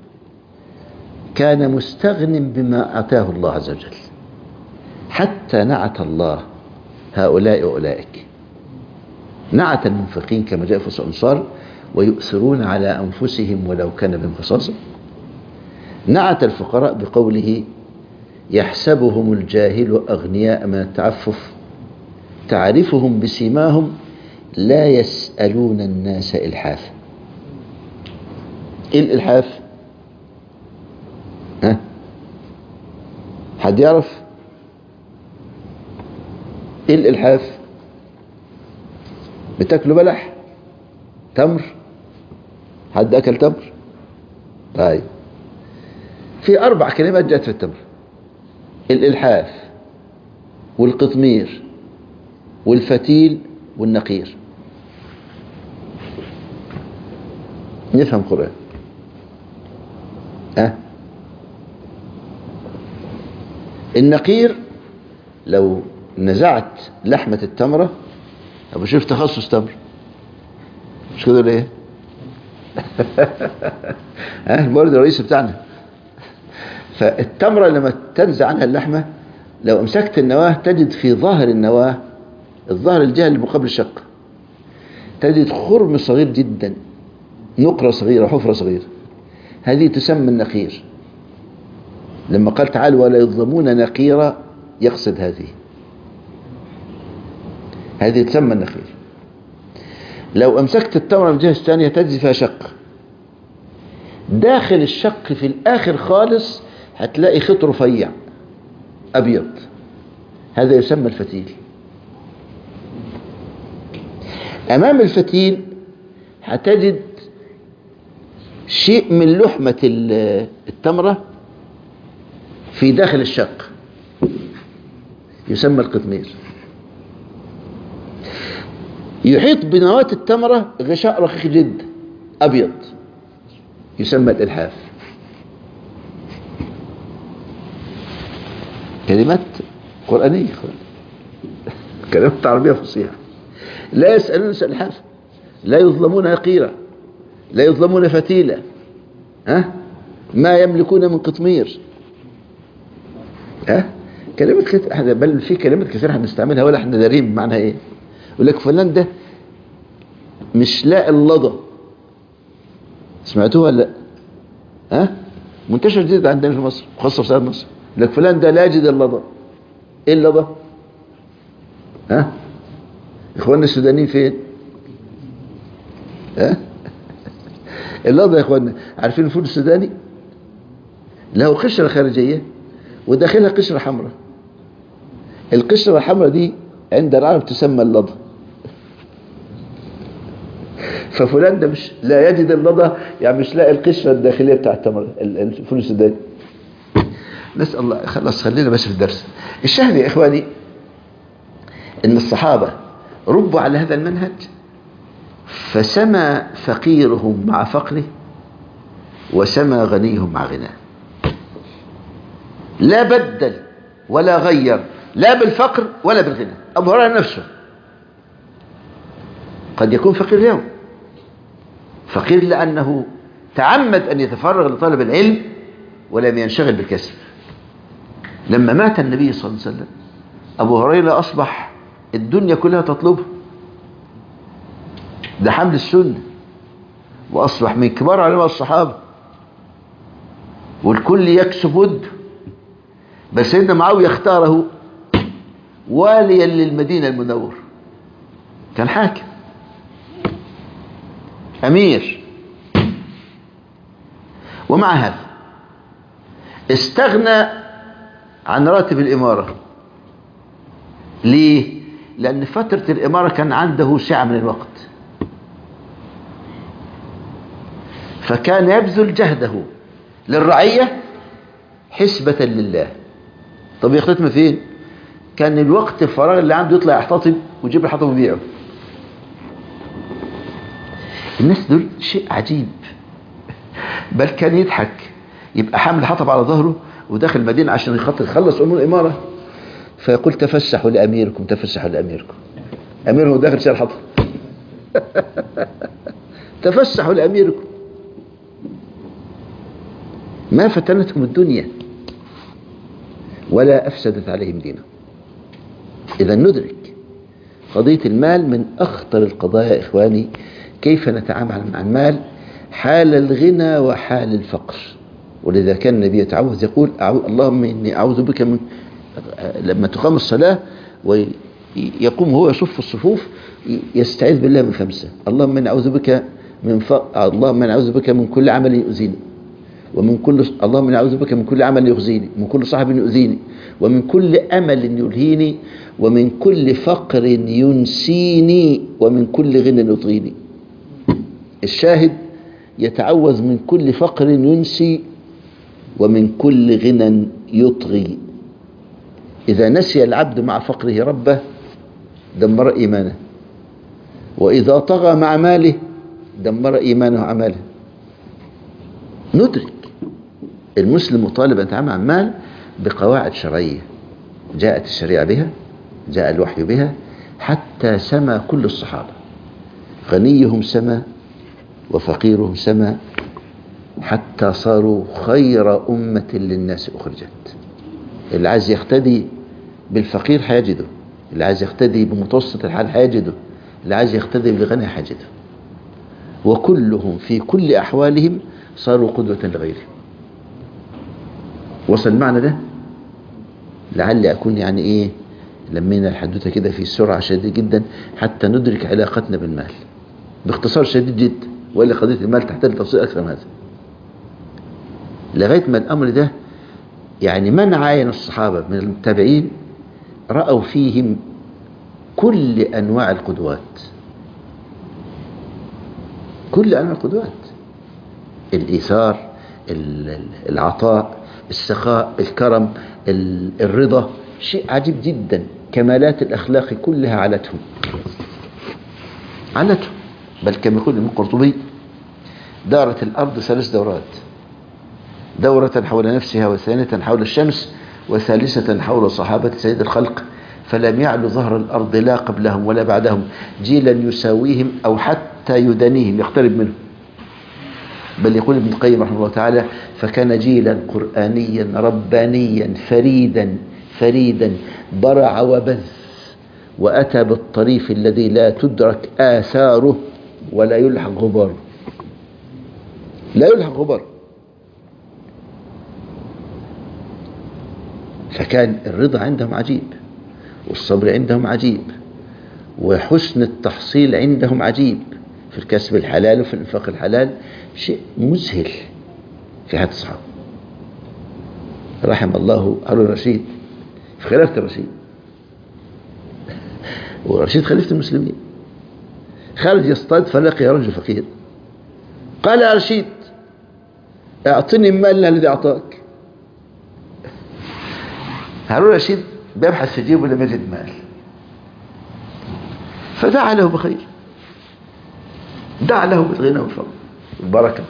Speaker 1: كان مستغن بما أعطاه الله عز وجل، حتى نعت الله هؤلاء وأولئك. نعت المنفقين كما جاء في سورة الأنصار ويؤثرون على أنفسهم ولو كان بهم خصاصة. نعت الفقراء بقوله يحسبهم الجاهل أغنياء من التعفف تعرفهم بسيماهم لا يسألون الناس إلحافا. إيه الإلحاف؟ ها؟ حد يعرف إيه الإلحاف؟ بتاكلوا بلح؟ تمر؟ حد أكل تمر؟ طيب في 4 كلمات جاءت في التمر: الإلحاف والقطمير والفتيل والنقير. نفهم قرآن. النقير لو نزعت لحمة التمرة أبو شوف تخصص تمر مش كده ليه؟ المورد الرئيسي بتاعنا. فالتمرة لما تنزع عنها اللحمة لو امسكت النواة تجد في ظهر النواة، الظهر الجهة اللي مقابل الشق، تجد خرم صغير جدا، نقرة صغيرة، حفرة صغيرة. هذه تسمى النقير. لما قال تعالى ولا يظلمون نقيرا يقصد هذه تسمى النقير. لو امسكت التمرة من الجهة الثانية تجد فيها شق، داخل الشق في الآخر خالص هتلاقي خيط رفيع أبيض، هذا يسمى الفتيل. أمام الفتيل هتجد شيء من لحمة التمرة في داخل الشق يسمى القطمير. يحيط بنواة التمرة غشاء رقيق جدا أبيض يسمى الإلحاف. كلمات قرآنية، كلمات عربية فصيحة. لا يسألون الإلحاف، لا يظلمون نقيرا، لا يظلمون فتيلا، ما يملكون من قطمير. كلمة كثير، بل في كلمات كثيرة هنستعملها ولا احنا دارين معناها ايه. يقول لك فلان ده مش لاقي اللضا. سمعتوها ولا لا؟ منتشر جدا عندنا في مصر، خاصة في سائر مصر. يقول لك فلان ده لا يجد اللضا. ايه اللضا؟ اخواننا السودانيين فين؟ اللضا يا اخواننا، عارفين الفول السوداني له قشرة خارجية وداخلها قشرة حمراء. القشرة الحمراء دي عند العرب تسمى اللضا. ففلان ده مش لا يجد اللضا، يعني مش لاقي القشرة الداخلية بتاع التمر الفول السوداني. نسأل الله. خلاص خلينا بس في الدرس. الشاهد يا إخواني إن الصحابة ربوا على هذا المنهج، فسمى فقيرهم مع فقره وسمى غنيهم مع غناه. لا بدل ولا غير، لا بالفقر ولا بالغنى. أبو هريرة نفسه قد يكون فقير اليوم، فقير لأنه تعمد أن يتفرغ لطلب العلم ولم ينشغل بالكسب. لما مات النبي صلى الله عليه وسلم أبو هريرة أصبح الدنيا كلها تطلبه، ده حمل السنة، وأصبح من كبار علماء الصحابة والكل يكسب وده. بس سيدنا معاوية اختاره واليا للمدينة المنورة، كان حاكم أمير، ومع هذا استغنى عن راتب الإمارة. ليه؟ لأن فترة الإمارة كان عنده سعة من الوقت، فكان يبذل جهده للرعية حسبة لله. طب يختتم فين؟ كان الوقت الفراغ اللي عنده يطلع يحتطب ويجيب الحطب ويبيعه. الناس دول شيء عجيب، بل كان يضحك، يبقى حامل حطب على ظهره وداخل المدينة عشان يخلص أمور الإمارة، فيقول تفسحوا لأميركم تفسحوا لأميركم. أميرهم داخل شال حطب. تفسحوا لأميركم. ما فتنتهم الدنيا ولا أفسدت عليهم دينهم. إذا ندرك قضية المال من أخطر القضايا يا إخواني. كيف نتعامل مع المال حال الغنى وحال الفقر. ولذا كان النبي يتعوذ يقول اللهم إني أعوذ بك من، لما تقام الصلاة ويقوم هو يصف الصفوف يستعيذ بالله من 5. اللهم إني أعوذ بك اللهم إني أعوذ بك من كل عمل يؤذيني، ومن كل اللهم إني أعوذ بك من كل عمل يخزيني، من كل صاحب يؤذيني، ومن كل أمل يلهيني، ومن كل فقر ينسيني، ومن كل غنى يطغيني. الشاهد يتعوذ من كل فقر ينسي ومن كل غنى يطغي. إذا نسي العبد مع فقره ربه دمر إيمانه، وإذا طغى مع ماله دمر إيمانه وعماله. ندرك المسلم مطالب أن يتعامل مع المال بقواعد شرعية جاءت الشريعة بها، جاء الوحي بها، حتى سما كل الصحابة، غنيهم سما وفقيرهم سما، حتى صاروا خير أمة للناس أخرجت. اللي عايز يقتدي بالفقير هيجده، اللي عايز يقتدي بمتوسط الحال هيجده، اللي عايز يقتدي بالغني هيجده، وكلهم في كل أحوالهم صاروا قدوة لغيرهم. وصل المعنى ده؟ لعلي أكون يعني إيه لمينا الحدوثة كده في سرعة شديدة جدا حتى ندرك علاقتنا بالمال باختصار شديد جدا، وإلا قضية المال تحتاج تفصيل أكثر من هذا. لغاية ما الأمر ده يعني من عاين الصحابة من المتابعين رأوا فيهم كل أنواع القدوات، كل أنواع القدوات، الإيثار، العطاء، السخاء، الكرم، الرضا. شيء عجيب جدا. كمالات الأخلاق كلها علتهم، بل كما يقول ابن القرطبي دارت الأرض 3 دورات: دورة حول نفسها، وثانية حول الشمس، وثالثة حول صحابة سيد الخلق، فلم يعلو ظهر الأرض لا قبلهم ولا بعدهم جيلا يساويهم أو حتى يدنيهم يقترب منهم. بل يقول ابن القيم رحمه الله تعالى: فكان جيلا قرآنيا ربانيا فريدا برع وبث، وأتى بالطريف الذي لا تدرك آثاره ولا يلحق غباره. لا يلحق غباره. فكان الرضا عندهم عجيب، والصبر عندهم عجيب، وحسن التحصيل عندهم عجيب في الكسب الحلال وفي الإنفاق الحلال، شيء مذهل في حياة الصحابة. رحم الله هارون الرشيد في خلافة الرشيد، ورشيد خليفة المسلمين، خارج يصطاد فلقي رجل فقير، قال: يا رشيد اعطني المال الذي اعطاك. هارون الرشيد بيبحث في جيبه لم يجد مال، فدعا له بخير، دعا له بالغنى والفضل والبركة،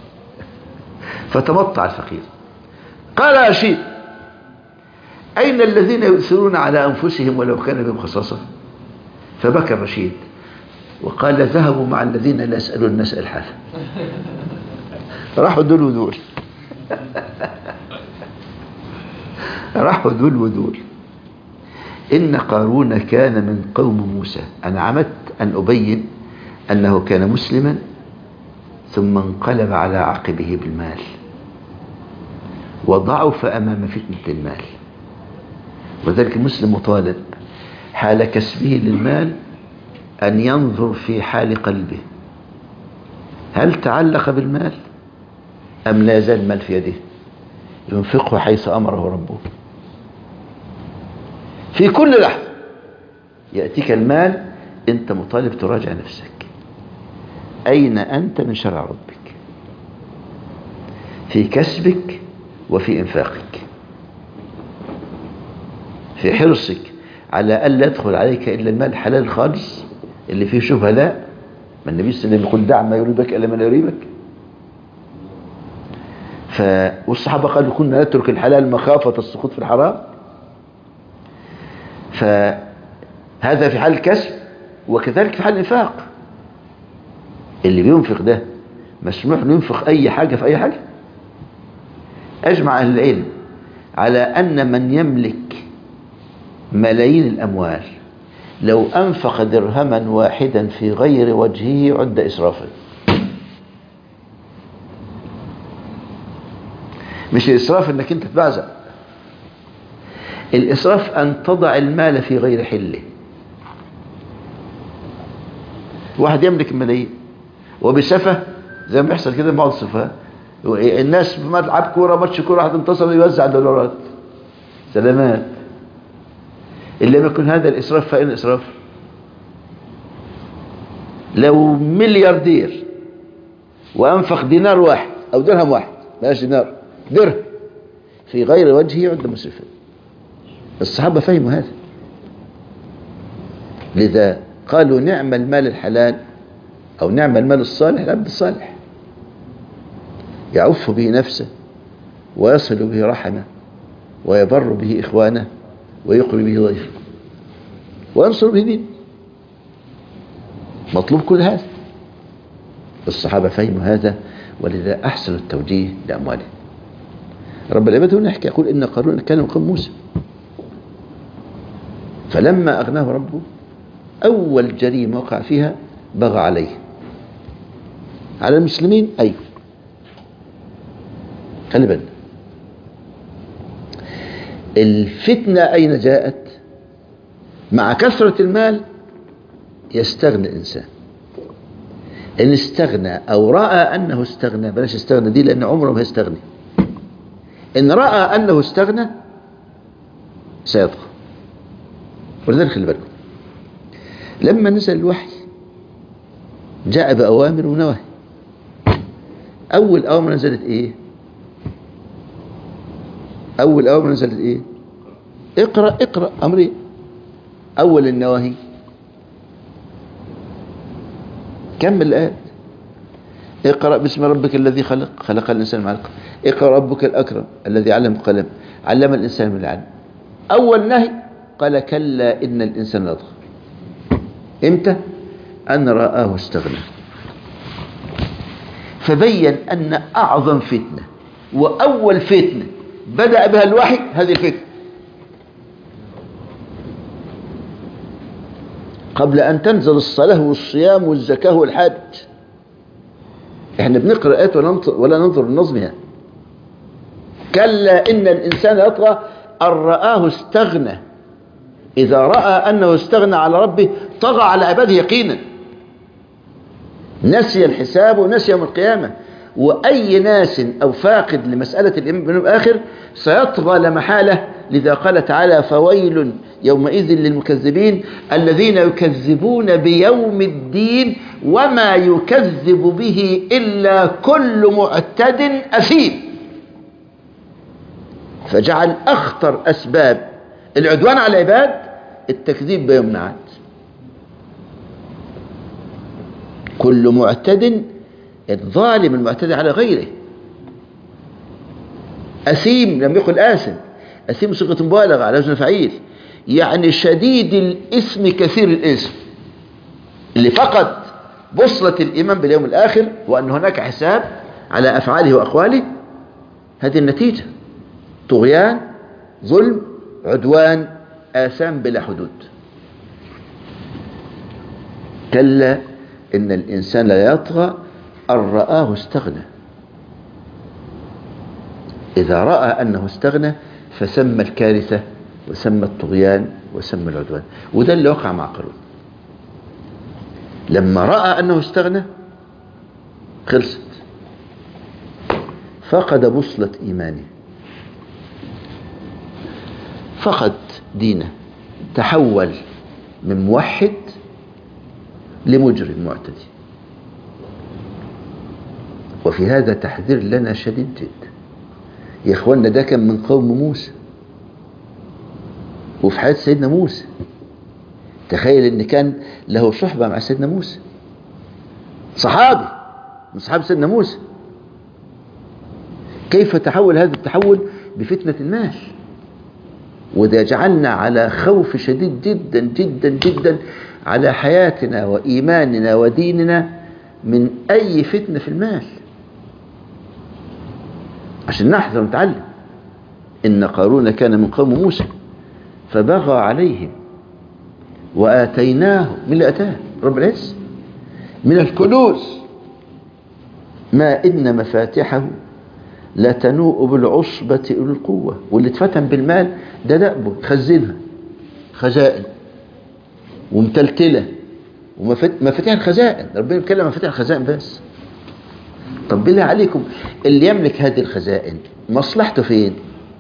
Speaker 1: فتمطع الفقير. قال: يا رشيد أين الذين يؤثرون على أنفسهم ولو كان بهم خصاصة؟ فبكى الرشيد وقال: ذهبوا مع الذين لا يسألون الناس إلحافا. راحوا دول ودول. راحوا دول ودول. إن قارون كان من قوم موسى. أنا عمدت أن أبين أنه كان مسلما ثم انقلب على عقبه بالمال، وضعف أمام فتنة المال. وذلك المسلم مطالب حال كسبه للمال أن ينظر في حال قلبه، هل تعلق بالمال أم لا يزال المال في يده ينفقه حيث أمره ربه. في كل لحظة يأتيك المال أنت مطالب تراجع نفسك، أين أنت من شرع ربك في كسبك وفي إنفاقك، في حرصك على ألا يدخل عليك إلا المال الحلال الخالص اللي فيه شبهة. لا، ما النبي صلى الله عليه وسلم يقول: دع ما يريبك إلا ما لا يريبك. والصحابة قالوا: كنا نترك الحلال مخافة السقوط في الحرام. فهذا في حال الكسب، وكذلك في حال الإنفاق. اللي بينفق ده مسموح له ينفق أي حاجة في أي حاجة. أجمع أهل العلم على أن من يملك ملايين الأموال لو أنفق درهما واحدا في غير وجهه عد إسرافا. مش الإسراف أنك أنت تبعزق، الإسراف أن تضع المال في غير حله. واحد يملك الملايين وبسفة زي ما بيحصل كده بعض السفهاء، الناس في ملعب كورة ماتش كورة واحد انتصر يوزع دولارات سلامات. اللي ما يكون هذا الإسراف فإن إسراف. لو ملياردير وأنفق دينار واحد أو درهم واحد، بلاش دينار، درهم في غير وجهه يعد مسرفا. الصحابة فهموا هذا، لذا قالوا: نعم المال الحلال أو نعم المال الصالح العبد الصالح، يعف به نفسه ويصل به رحمه ويبر به إخوانه ويقري به ضيفه وينصر به دين. مطلوب كل هذا. الصحابة فهموا هذا، ولذا أحسنوا التوجيه لأمواله. رب العباد هنا يحكي يقول: إن قارون كان من قوم موسى، فلما أغناه ربه أول جريمة وقع فيها بغى عليه، على المسلمين. أيوه، خلي بالنا الفتنة أين جاءت؟ مع كثرة المال يستغني الإنسان. إن استغنى أو رأى أنه استغنى، بلاش استغنى دي لأن عمره ما يستغني، إن رأى أنه استغنى سيطغى. ولذلك خلي بالكم لما نزل الوحي جاء بأوامر ونواهي. أول أوامر نزلت إيه؟ أول أوامر نزلت إيه؟ اقرأ أمرين. أول النواهي كمل الآيات: اقرأ باسم ربك الذي خلق الإنسان من علق، اقرأ ربك الأكرم الذي علم القلم علم الإنسان من العلم. أول نهي قال: كلا إن الإنسان ليطغى. إمتى؟ أن رآه استغنى. فبين أن أعظم فتنة وأول فتنة بدأ بها الوحي هذه الفتنة قبل أن تنزل الصلاة والصيام والزكاة والحج. احنا بنقرأ آيات ولا ننظر لنظمها. كلا إن الإنسان يطغى أن رآه استغنى. إذا رأى أنه استغنى على ربه طغى على عباده يقينا، نسي الحساب ونسي يوم القيامة. وأي ناس أو فاقد لمسألة الإيمان باليوم الآخر سيطغى لا محالة. لذا قال تعالى فويل يومئذ للمكذبين الذين يكذبون بيوم الدين وما يكذب به إلا كل معتد أثيم. فجعل أخطر أسباب العدوان على العباد التكذيب بيوم معاد. كل معتد، الظالم المعتدي على غيره، أثيم لم يقل آثم، أثيم صيغة مبالغة على وزن فعيل، يعني شديد الإثم كثير الإثم. اللي فقد بصلة الإيمان باليوم الآخر وأن هناك حساب على أفعاله وأقواله، هذه النتيجة: طغيان، ظلم، عدوان، آثام بلا حدود. كلا إن الإنسان لا يطغى أن رآه استغنى. إذا رأى أنه استغنى فسمى الكارثة وسمى الطغيان وسمى العدوان. وده اللي وقع مع قارون. لما رأى أنه استغنى خلصت، فقد بصلة إيمانه، فقد دينه، تحول من موحد لمجرم معتدي. وفي هذا تحذير لنا شديد جدا يا اخوانا. ده كان من قوم موسى وفي حياة سيدنا موسى. تخيل ان كان له صحبة مع سيدنا موسى، صحابي من صحابة سيدنا موسى. كيف تحول هذا التحول بفتنة المال؟ وده جعلنا على خوف شديد جدا جدا جدا على حياتنا وإيماننا وديننا من أي فتنة في المال، عشان نحذر ونتعلم. إن قارون كان من قوم موسى فبغى عليهم وآتيناه من اللي أتاه رب العز من الكنوز ما إن مفاتحه لا تنوء بالعصبة أولي القوة. واللي اتفتن بالمال ده دأبه تخزنها خزائن ومتلتلة ومفاتيح الخزائن. ربنا بيتكلم عن مفاتيح الخزائن بس. طب بالله عليكم اللي يملك هذه الخزائن مصلحته فين؟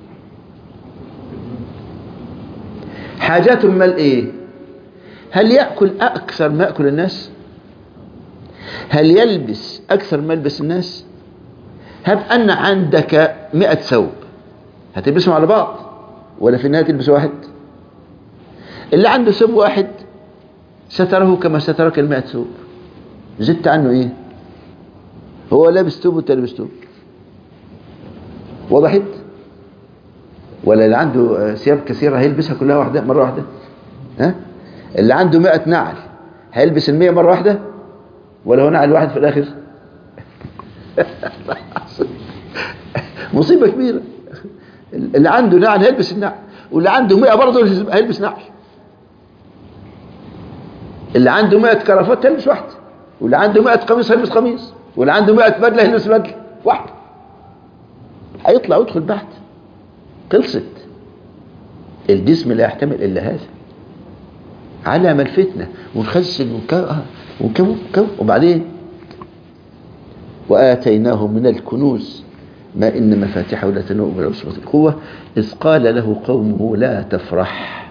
Speaker 1: حاجات المال ايه؟ هل يأكل أكثر ما يأكل الناس؟ هل يلبس أكثر ما يلبس الناس؟ هب أن عندك 100 ثوب، هتلبسهم على بعض ولا في النهاية تلبس واحد؟ اللي عنده ثوب واحد ستره كما سترك 100 ثوب. زدت عنه ايه؟ هو لابس ثوب وانت لابس ثوب. وضحت؟ ولا اللي عنده ثياب كثيرة هيلبسها كلها واحدة مرة واحدة؟ ها؟ اللي عنده 100 نعل هيلبس 100 مرة واحدة ولا هو نعل واحد في الآخر؟ مصيبة كبيرة. اللي عنده نعل هيلبس النعل، واللي عنده 100 برضه هيلبس نعل. اللي عنده 100 كرافات هيلبس واحدة، واللي عنده 100 قميص هيلبس قميص، واللي عنده 100 بدلة هيلبس بدلة واحدة. هيطلع ويدخل بحت. خلصت. الجسم لا يحتمل إلا هذا. علم الفتنة ونخزن ونكوب وبعدين وآتيناه من الكنوز ما إن مفاتحه لا تنوء بالعصبة القوة إذ قال له قومه لا تفرح.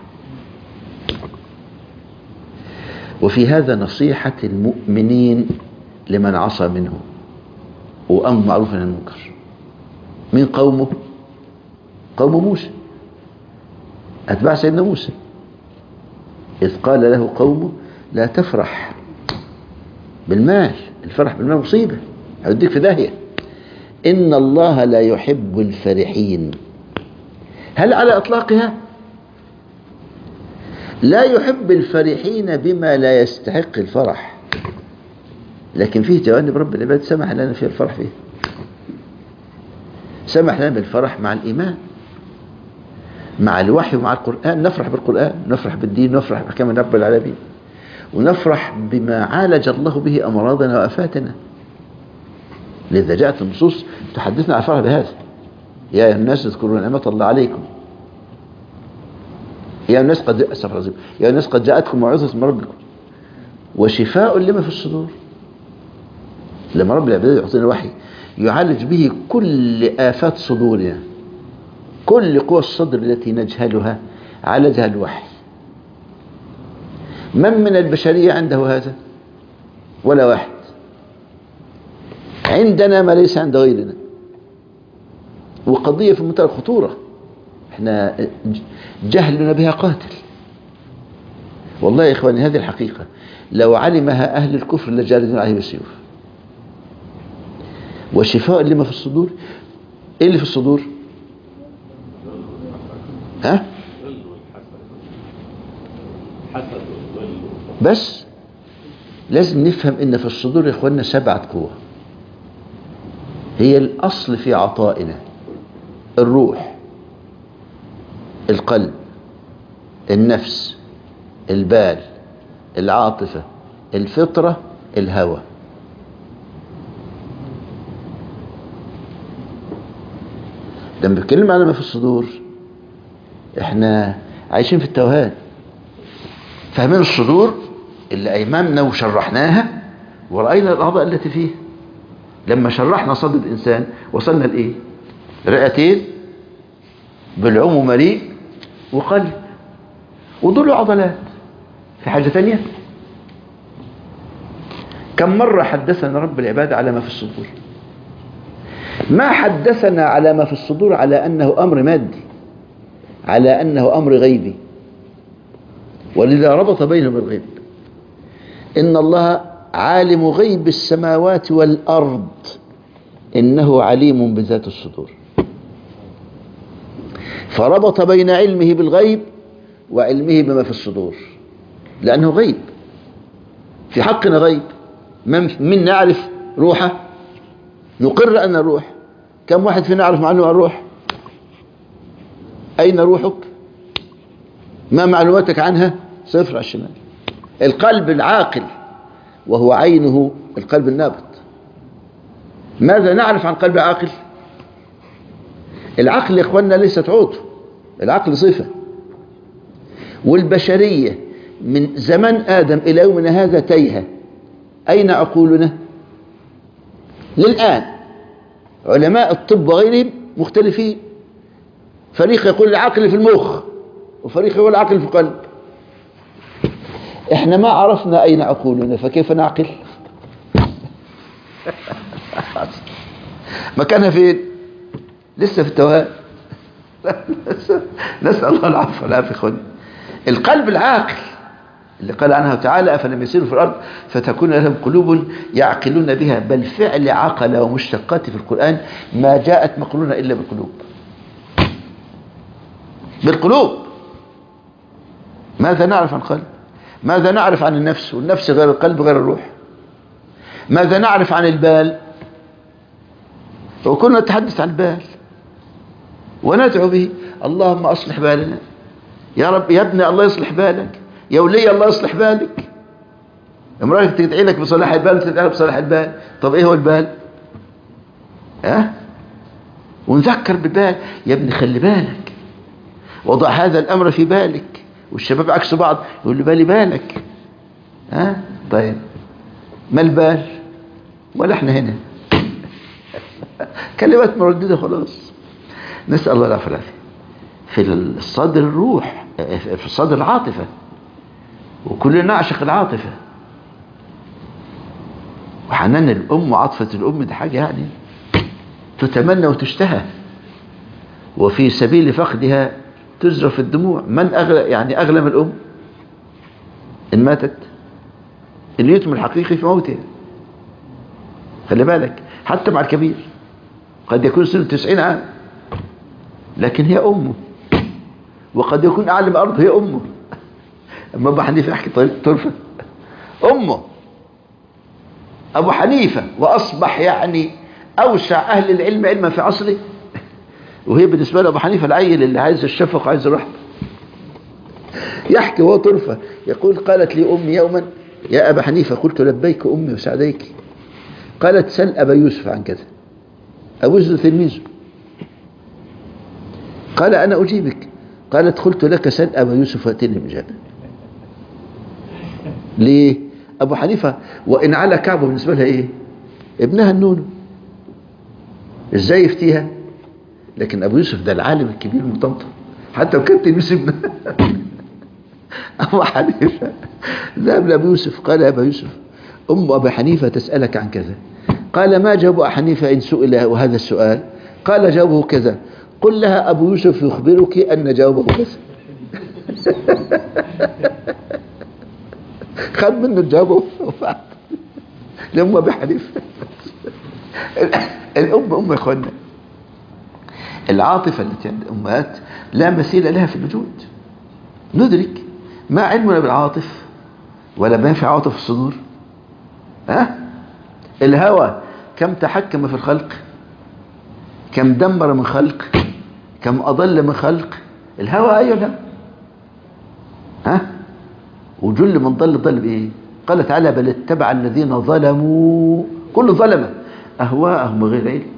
Speaker 1: وفي هذا نصيحة المؤمنين لمن عصى منه وأمر معروف عن المنكر. من قومه؟ قوم موسى، أتباع سيدنا موسى. إذ قال له قومه لا تفرح بالمال. الفرح بالمال مصيبة، هيوديك في داهية. إن الله لا يحب الفرحين. هل على إطلاقها؟ لا يحب الفرحين بما لا يستحق الفرح. لكن فيه جوانب رب العباد سمح لنا فيها الفرح فيه. سمح لنا بالفرح مع الإيمان، مع الوحي ومع القرآن. نفرح بالقرآن، نفرح بالدين، نفرح بأحكام رب العالمين، ونفرح بما عالج الله به أمراضنا وآفاتنا. لذا جاءت النصوص تحدثنا عن الفرح بهذا: يا أيها الناس اذكروا نعمة الله عليكم، يا الناس يا الناس قد جاءتكم موعظة من ربكم وشفاء لما في الصدور. لما رب العباد يعطينا الوحي يعالج به كل آفات صدورنا، كل قوى الصدر التي نجهلها عالجها الوحي. من البشرية عنده هذا؟ ولا واحد. عندنا ما ليس عند غيرنا، وقضية في منتهى الخطورة. احنا جهلنا بها قاتل. والله يا إخواني هذه الحقيقة لو علمها أهل الكفر لجالدون عليه بالسيوف. وشفاء لما في الصدور. ايه اللي في الصدور؟ ها؟ بس لازم نفهم ان في الصدور يا اخواننا 7 قوى هي الاصل في عطائنا: الروح، القلب، النفس، البال، العاطفة، الفطرة، الهوى. لما بنتكلم على ما في الصدور احنا عايشين في التوهان. فاهمين الصدور اللي ايمامنا وشرحناها ورأينا الاعضاء التي فيه. لما شرحنا صدر الانسان وصلنا لايه؟ رئتين، بالعوم مليء، وقلب، ودول عضلات. في حاجة تانية؟ كم مرة حدثنا رب العباد على ما في الصدور؟ ما حدثنا على ما في الصدور على أنه أمر مادي، على أنه أمر غيبي. ولذا ربط بينهم الغيب. إن الله عالم غيب السماوات والأرض إنه عليم بذات الصدور. فربط بين علمه بالغيب وعلمه بما في الصدور، لأنه غيب. في حقنا غيب. من نعرف روحه؟ نقر أن الروح. كم واحد فينا نعرف معلومة عن الروح؟ أين روحك؟ ما معلوماتك عنها؟ 0 على الشمال. القلب العاقل وهو عينه القلب النابض. ماذا نعرف عن قلب عاقل؟ العقل يا إخواننا ليست عضو، العقل صفة. والبشرية من زمان آدم إلى يومنا هذا تايهة. أين عقولنا؟ للآن علماء الطب وغيرهم مختلفين. فريق يقول العقل في المخ، وفريق يقول العقل في القلب. احنا ما عرفنا أين عقولنا، فكيف نعقل؟ مكانها فين؟ لسه في التوهان. نسأل الله العفو والعافية. اخواني، القلب العاقل اللي قال عنه تعالى: أفلم يسيروا في الأرض فتكون لهم قلوب يعقلون بها. بل فعل عقل ومشتقات في القرآن ما جاءت مقرونة إلا بالقلوب. بالقلوب. ماذا نعرف عن القلب؟ ماذا نعرف عن النفس؟ والنفس غير القلب غير الروح. ماذا نعرف عن البال؟ وكنا نتحدث عن البال وندعو به: اللهم أصلح بالنا يا رب. يا ابني الله يصلح بالك، يا ولي الله يصلح بالك. امرأتك تدعي لك بصلاح البال وتدعي لك بصلاح البال. طب ايه هو البال؟ ونذكر بالبال: يا ابني خلي بالك، وضع هذا الأمر في بالك. والشباب عكس بعض، يقول له بالي بالك. طيب ما البال؟ ولا احنا هنا كلمات مرددة خلاص. نسأل الله العافية والعافية. في الصدر الروح، في الصدر العاطفة، وكلنا نعشق العاطفة. وحنان الأم وعاطفة الأم دي حاجة يعني تتمنى وتشتهى، وفي سبيل فقدها تزرف الدموع. من أغلى يعني أغلى من الأم إن ماتت؟ اليتم الحقيقي في موتها. خلي بالك حتى مع الكبير قد يكون سنه 90 عام لكن هي أمه، وقد يكون أعلم أرض هي أمه. أما أبو حنيفة يحكي طرفة أمه. أبو حنيفة وأصبح يعني أوسع أهل العلم علما في عصره، وهي بالنسبة له أبو حنيفة العيل اللي عايز الشفق وعايز الرحمة. يحكي وهو طرفة يقول: قالت لي أمي يوما: يا أبا حنيفة. قلت: لبيك أمي وسعديك. قالت: سل أبا يوسف عن كذا. أبو يوسف تلميذه. قال: أنا أجيبك. قالت: قلت لك سل أبا يوسف وأتني بإجابة. ليه؟ أبو حنيفة وإن على كعبه بالنسبة لها إيه؟ ابنها النونو، إزاي يفتيها؟ لكن أبو يوسف ده العالم الكبير من طنطا، حتى لو كان تلميذ ابنها. أبو حنيفة ذهب لأبو يوسف قال: يا أبا يوسف، أم أبي حنيفة تسألك عن كذا. قال: ما جواب حنيفة إن سئل وهذا السؤال؟ قال: جوابه كذا. قل لها أبو يوسف يخبرك أن جوابه كذا. خد منه الجواب وفعل لأم أبي حنيفة. الأم يا إخوانا، العاطفة التي عند الأمهات لا مثيل لها في الوجود. ندرك ما علمنا بالعاطف ولا ما في عاطف الصدور. الهوى كم تحكم في الخلق، كم دمر من خلق، كم أضل من خلق. الهوى أيضا وجل من ضل بإيه؟ قال تعالى: بل اتبع الذين ظلموا، كل ظلمة أهواءهم بغير علم،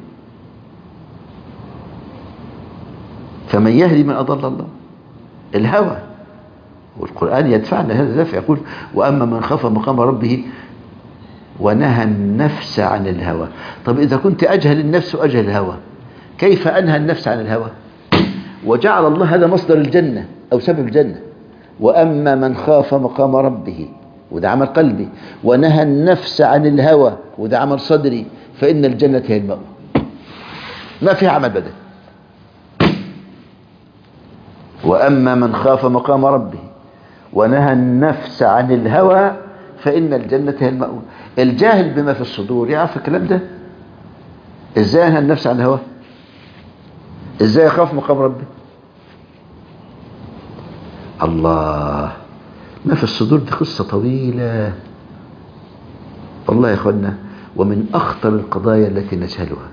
Speaker 1: فمن يهدي من أضل الله. الهوى، والقرآن يدفعنا هذا الدفع، يقول: وأما من خاف مقام ربه ونهى النفس عن الهوى. طب إذا كنت أجهل النفس وأجهل الهوى، كيف أنهى النفس عن الهوى؟ وجعل الله هذا مصدر الجنة أو سبب الجنة. وأما من خاف مقام ربه، وده عمل قلبي، ونهى النفس عن الهوى، وده عمل صدري، فإن الجنة هي المأوى. ما فيها عمل بدل. وأما من خاف مقام ربه ونهى النفس عن الهوى فإن الجنة هي المأوى. الجاهل بما في الصدور يعرف الكلام ده. ازاي ينهى النفس عن الهوى؟ ازاي يخاف مقام ربه؟ الله، ما في الصدور دي قصة طويلة والله يا اخوانا، ومن أخطر القضايا التي نجهلها،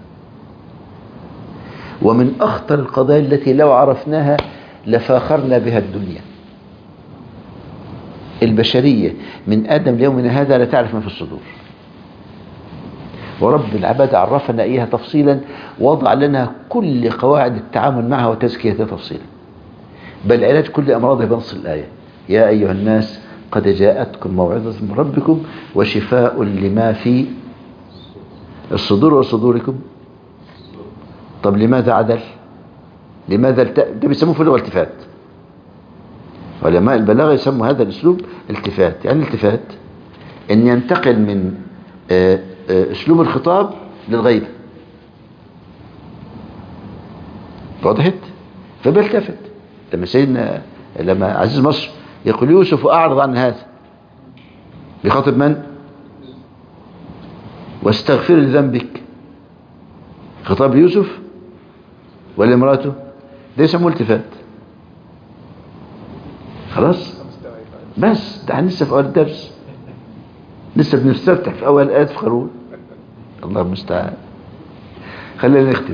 Speaker 1: ومن أخطر القضايا التي لو عرفناها لفاخرنا بها الدنيا. البشرية من آدم ليومنا هذا لا تعرف ما في الصدور، ورب العباد عرفنا إياها تفصيلا، وضع لنا كل قواعد التعامل معها وتزكيتها تفصيلا، بل علاج كل أمراضها بنص الآية: يا أيها الناس قد جاءتكم موعظة من ربكم وشفاء لما في الصدور وصدوركم. طب لماذا عدل؟ لماذا ده بيسموه في اللغة التفات. علماء البلاغة يسموا هذا الأسلوب التفات. يعني التفات أن ينتقل من أسلوب الخطاب للغيبة. وضحت؟ فبيلتفت. لما سيدنا لما عزيز مصر يقول: يوسف أعرض عن هذا، بخاطب من؟ واستغفر لذنبك، خطاب ليوسف ولا امراته؟ ده يسموه التفات. خلاص، بس ده لسه في أول الدرس، لسه بنستفتح في أول آيات في قارون. الله المستعان. خلينا نختم.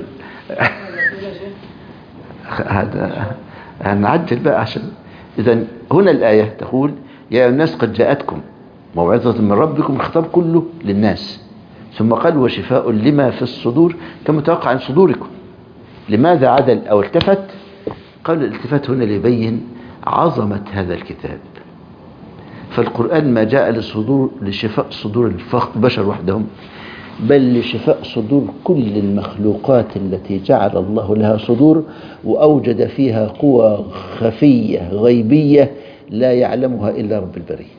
Speaker 1: هذا هنعجل بقى عشان إذا هنا الآية تقول: يا الناس قد جاءتكم موعظة من ربكم، الخطاب كله للناس، ثم قال: وشفاء لما في الصدور، كما توقع عن صدوركم. لماذا عدل أو التفت؟ قال الالتفات هنا ليبين عظمة هذا الكتاب. فالقرآن ما جاء لشفاء صدور البشر وحدهم، بل لشفاء صدور كل المخلوقات التي جعل الله لها صدور، وأوجد فيها قوى خفية غيبية لا يعلمها إلا رب البرية.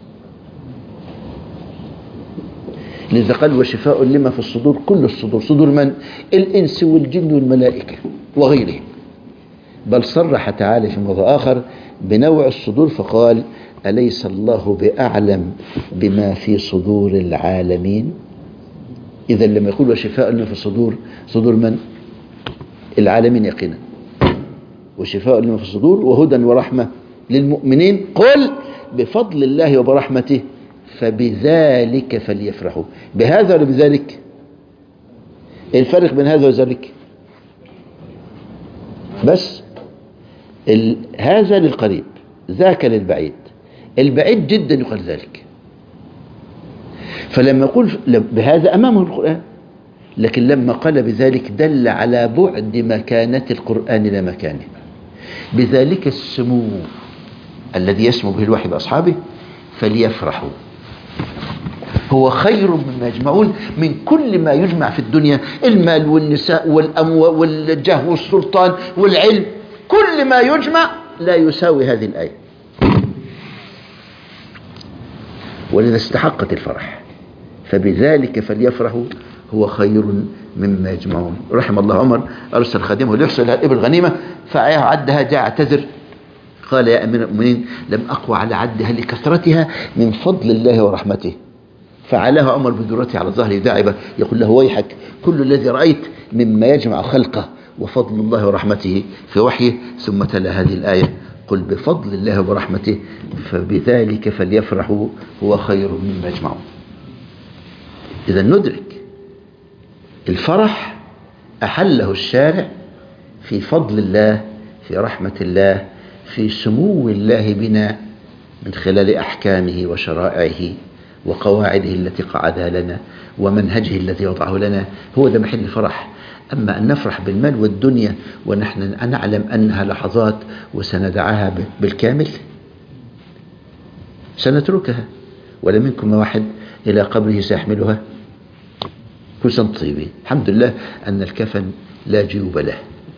Speaker 1: لذا قال: وشفاء لما في الصدور، كل الصدور. صدور من؟ الإنس والجن والملائكة وغيرهم. بل صرح تعالى في موضع آخر بنوع الصدور فقال: أليس الله بأعلم بما في صدور العالمين؟ إذا لما يقول وشفاء لما في الصدور، صدور من؟ العالمين يقينا. وشفاء لما في الصدور وهدى ورحمة للمؤمنين. قل بفضل الله وبرحمته فبذلك فليفرحوا. بهذا ولا بذلك؟ الفرق بين هذا وذلك بس هذا للقريب، ذاك للبعيد. البعيد جدا يقال ذلك. فلما يقول بهذا أمامه القرآن، لكن لما قال بذلك دل على بعد مكانة القرآن إلى مكانه. بذلك السمو الذي يسمو به الوحي بأصحابه فليفرحوا هو خير مما يجمعون. من كل ما يجمع في الدنيا، المال والنساء والأموال والجاه والسلطان والعلم، كل ما يجمع لا يساوي هذه الآية، ولذا استحقت الفرح. فبذلك فليفرحوا هو خير مما يجمعون. رحم الله عمر أرسل خادمه ليحصل الإبل غنيمة فعدها، جاء اعتذر قال يا أمير المؤمنين لم أقوى على عدها لكثرتها من فضل الله ورحمته. فعلاه عمر بذرته على ظهره داعبة يقول له ويحك، كل الذي رأيت مما يجمع خلقه وفضل الله ورحمته في وحيه. ثم تلا هذه الآية قل بفضل الله ورحمته فبذلك فليفرحوا هو خير مما يجمعون. إذا ندرك الفرح أحله الشارع في فضل الله، في رحمة الله، في سمو الله بنا من خلال أحكامه وشرائعه وقواعده التي قعدها لنا ومنهجه الذي وضعه لنا. هو ده محل الفرح. أما أن نفرح بالمال والدنيا ونحن نعلم أنها لحظات وسندعها بالكامل، سنتركها. ولا منكم واحد إلى قبره سيحملها. كل سنة طيبين. الحمد لله أن الكفن لا جيوب له،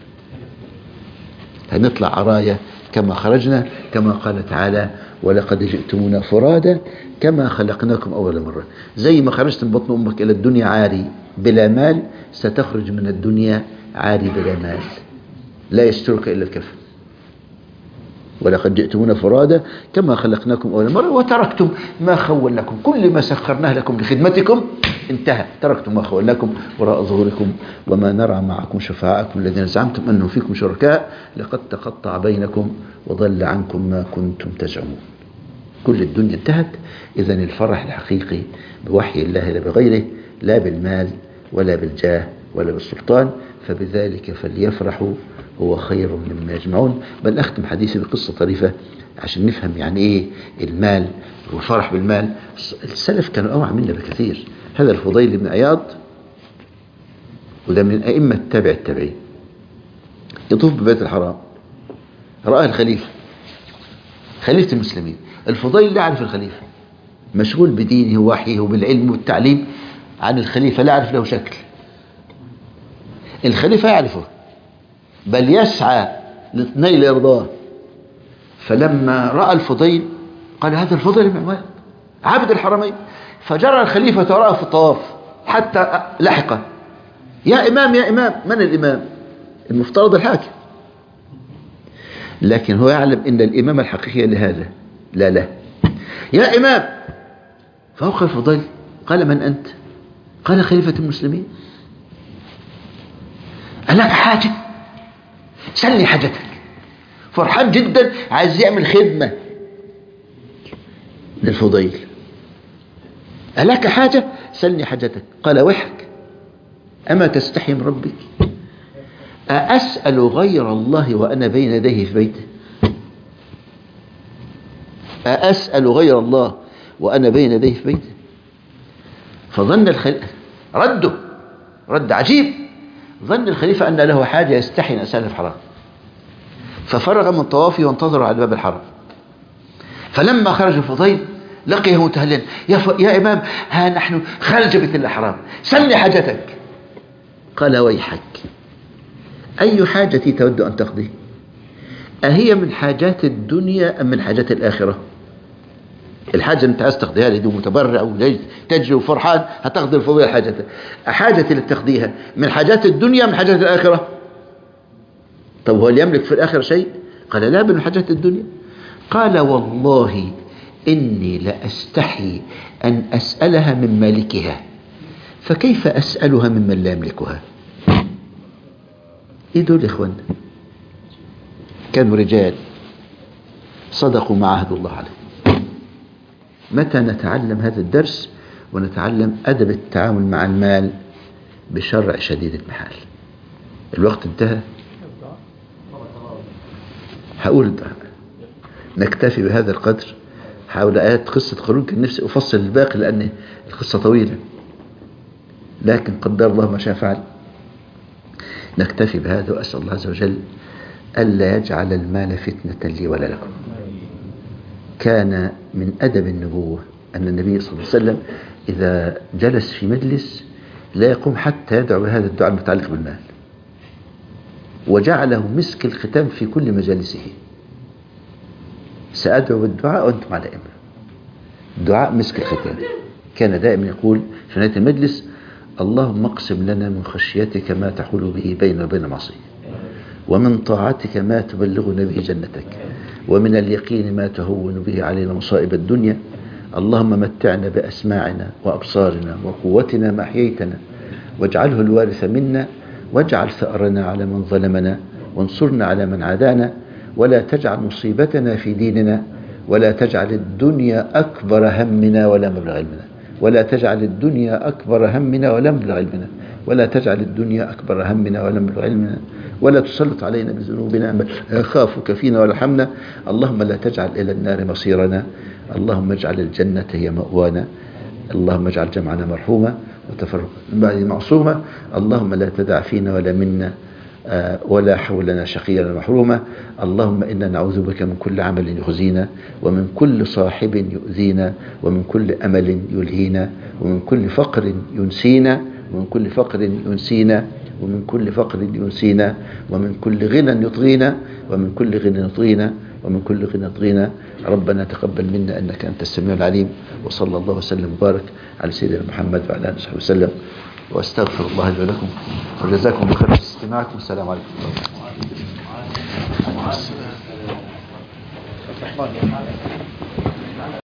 Speaker 1: هنطلع عرايا كما خرجنا، كما قال تعالى ولقد جئتمونا فرادا كما خلقناكم أول مرة. زي ما خرجت من بطن أمك إلى الدنيا عاري بلا مال، ستخرج من الدنيا عاري بلا مال، لا يسترك إلا الكفن. ولقد جئتمونا فرادا كما خلقناكم أول مرة وتركتم ما خولناكم، كل ما سخرناه لكم لخدمتكم انتهى. تركتم ما خولناكم وراء ظهوركم وما نرى معكم شفاعكم الذين زعمتم أنهم فيكم شركاء لقد تقطع بينكم وضل عنكم ما كنتم تزعمون. كل الدنيا انتهت. إذن الفرح الحقيقي بوحي الله لا بغيره، لا بالمال ولا بالجاه ولا بالسلطان. فبذلك فليفرحوا هو خير مما يجمعون. بل أختم حديثي بقصة طريفة عشان نفهم يعني إيه المال والفرح بالمال. السلف كانوا أوعى منا بكثير. هذا الفضيل بن عياض، وده من أئمة تابع التابعين، يطوف ببيت الحرام، رأى الخليفة، خليفة المسلمين. الفضيل لا يعرف الخليفة، مشغول بدينه ووحيه وبالعلم والتعليم عن الخليفة، لا يعرف له شكل. الخليفة يعرفه بل يسعى لنيل إرضاه. فلما رأى الفضيل قال هذا الفضيل بن عياض عابد الحرمين. فجرى الخليفة وراءه في الطواف حتى لحقه. يا إمام يا إمام. من الإمام؟ المفترض الحاكم، لكن هو يعلم إن الإمام الحقيقي لهذا لا لا. يا إمام. فوقف الفضيل قال من أنت؟ قال خليفة المسلمين. ألك حاجة؟ سلني حاجتك. فرحان جدا، عايز يعمل خدمة للفضيل. ألك حاجة؟ سلني حاجتك. قال ويحك، أما تستحي من ربك؟ أسأل غير الله وأنا بين يديه في بيته؟ أسأل غير الله وأنا بين يديه في بيته؟ فظن الخليفة رد عجيب. ظن الخليفة أن له حاجة يستحي أن أسأله في الحرام، ففرغ من طوافه وانتظر على باب الحرم. فلما خرج الفضيل لقيه متهللا. يا إمام، ها نحن خارج بيت الحرام، سلني حاجتك. قال ويحك، أي حاجتي تود أن تقضي؟ أهي من حاجات الدنيا أم من حاجات الآخرة؟ الحاجة أنت عايز تقضيها لدي متبرع وتجري وفرحان هتقضي الفضيل حاجتك. حاجتي اللي تقضيها من حاجات الدنيا من حاجات الآخرة؟ طب هو اللي يملك في الآخرة شيء؟ قال لا، من حاجات الدنيا. قال والله إني لأستحي أن أسألها من مالكها، فكيف أسألها ممن لا يملكها؟ إيه دول يا إخوان؟ كانوا رجال صدقوا ما عهد الله عليه. متى نتعلم هذا الدرس؟ ونتعلم أدب التعامل مع المال بشرع شديد المحال. الوقت انتهى. هقول نكتفي بهذا القدر. حول آيات قصة قارون كان نفسي أفصل الباقي لأن القصة طويلة، لكن قدر الله ما شاء فعل. نكتفي بهذا، وأسأل الله عز وجل ألا يجعل المال فتنة لي ولا لكم. كان من أدب النبوة أن النبي صلى الله عليه وسلم إذا جلس في مجلس لا يقوم حتى يدعو بهذا الدعاء المتعلق بالمال، وجعله مسك الختام في كل مجالسه. سأدعو بالدعاء وأنتم على إمر. دعاء مسك الختام. كان دائما يقول في نهاية المجلس: اللهم اقسم لنا من خشيتك ما تحول به بيننا وبين معصيتك، ومن طاعتك ما تبلغنا به جنتك، ومن اليقين ما تهون به علينا مصائب الدنيا. اللهم متعنا بأسماعنا وأبصارنا وقوتنا ما أحييتنا، واجعله الوارث منا، واجعل ثأرنا على من ظلمنا، وانصرنا على من عادانا، ولا تجعل مصيبتنا في ديننا، ولا تجعل الدنيا أكبر همنا ولا مبلغ علمنا، ولا تجعل الدنيا أكبر همنا ولا مبلغ علمنا، ولا تجعل الدنيا أكبر همنا ولا مبلغ علمنا، ولا تسلط علينا بذنوبنا من يخافك فينا ولا يرحمنا. اللهم لا تجعل إلى النار مصيرنا، اللهم اجعل الجنة هي مأوانا، اللهم اجعل جمعنا مرحوما وتفرقنا من بعد معصوما. اللهم لا تدع فينا ولا منا ولا حولنا شقيا محروما. اللهم إنا نعوذ بك من كل عمل يخزينا، ومن كل صاحب يؤذينا، ومن كل أمل يلهينا، ومن كل فقر ينسينا، ومن كل فقر ينسينا، ومن كل فقر ينسينا، ومن كل غنى يطغينا، ومن كل غنى يطغينا، ومن كل غنى يطغينا. ربنا تقبل منا أنك أنت السميع العليم. وصلى الله وسلم وبارك على سيدنا محمد وعلى آله وصحبه وسلم، واستغفر الله لي ولكم، وجزاكم بخير في استماعكم. السلام عليكم ورحمة الله.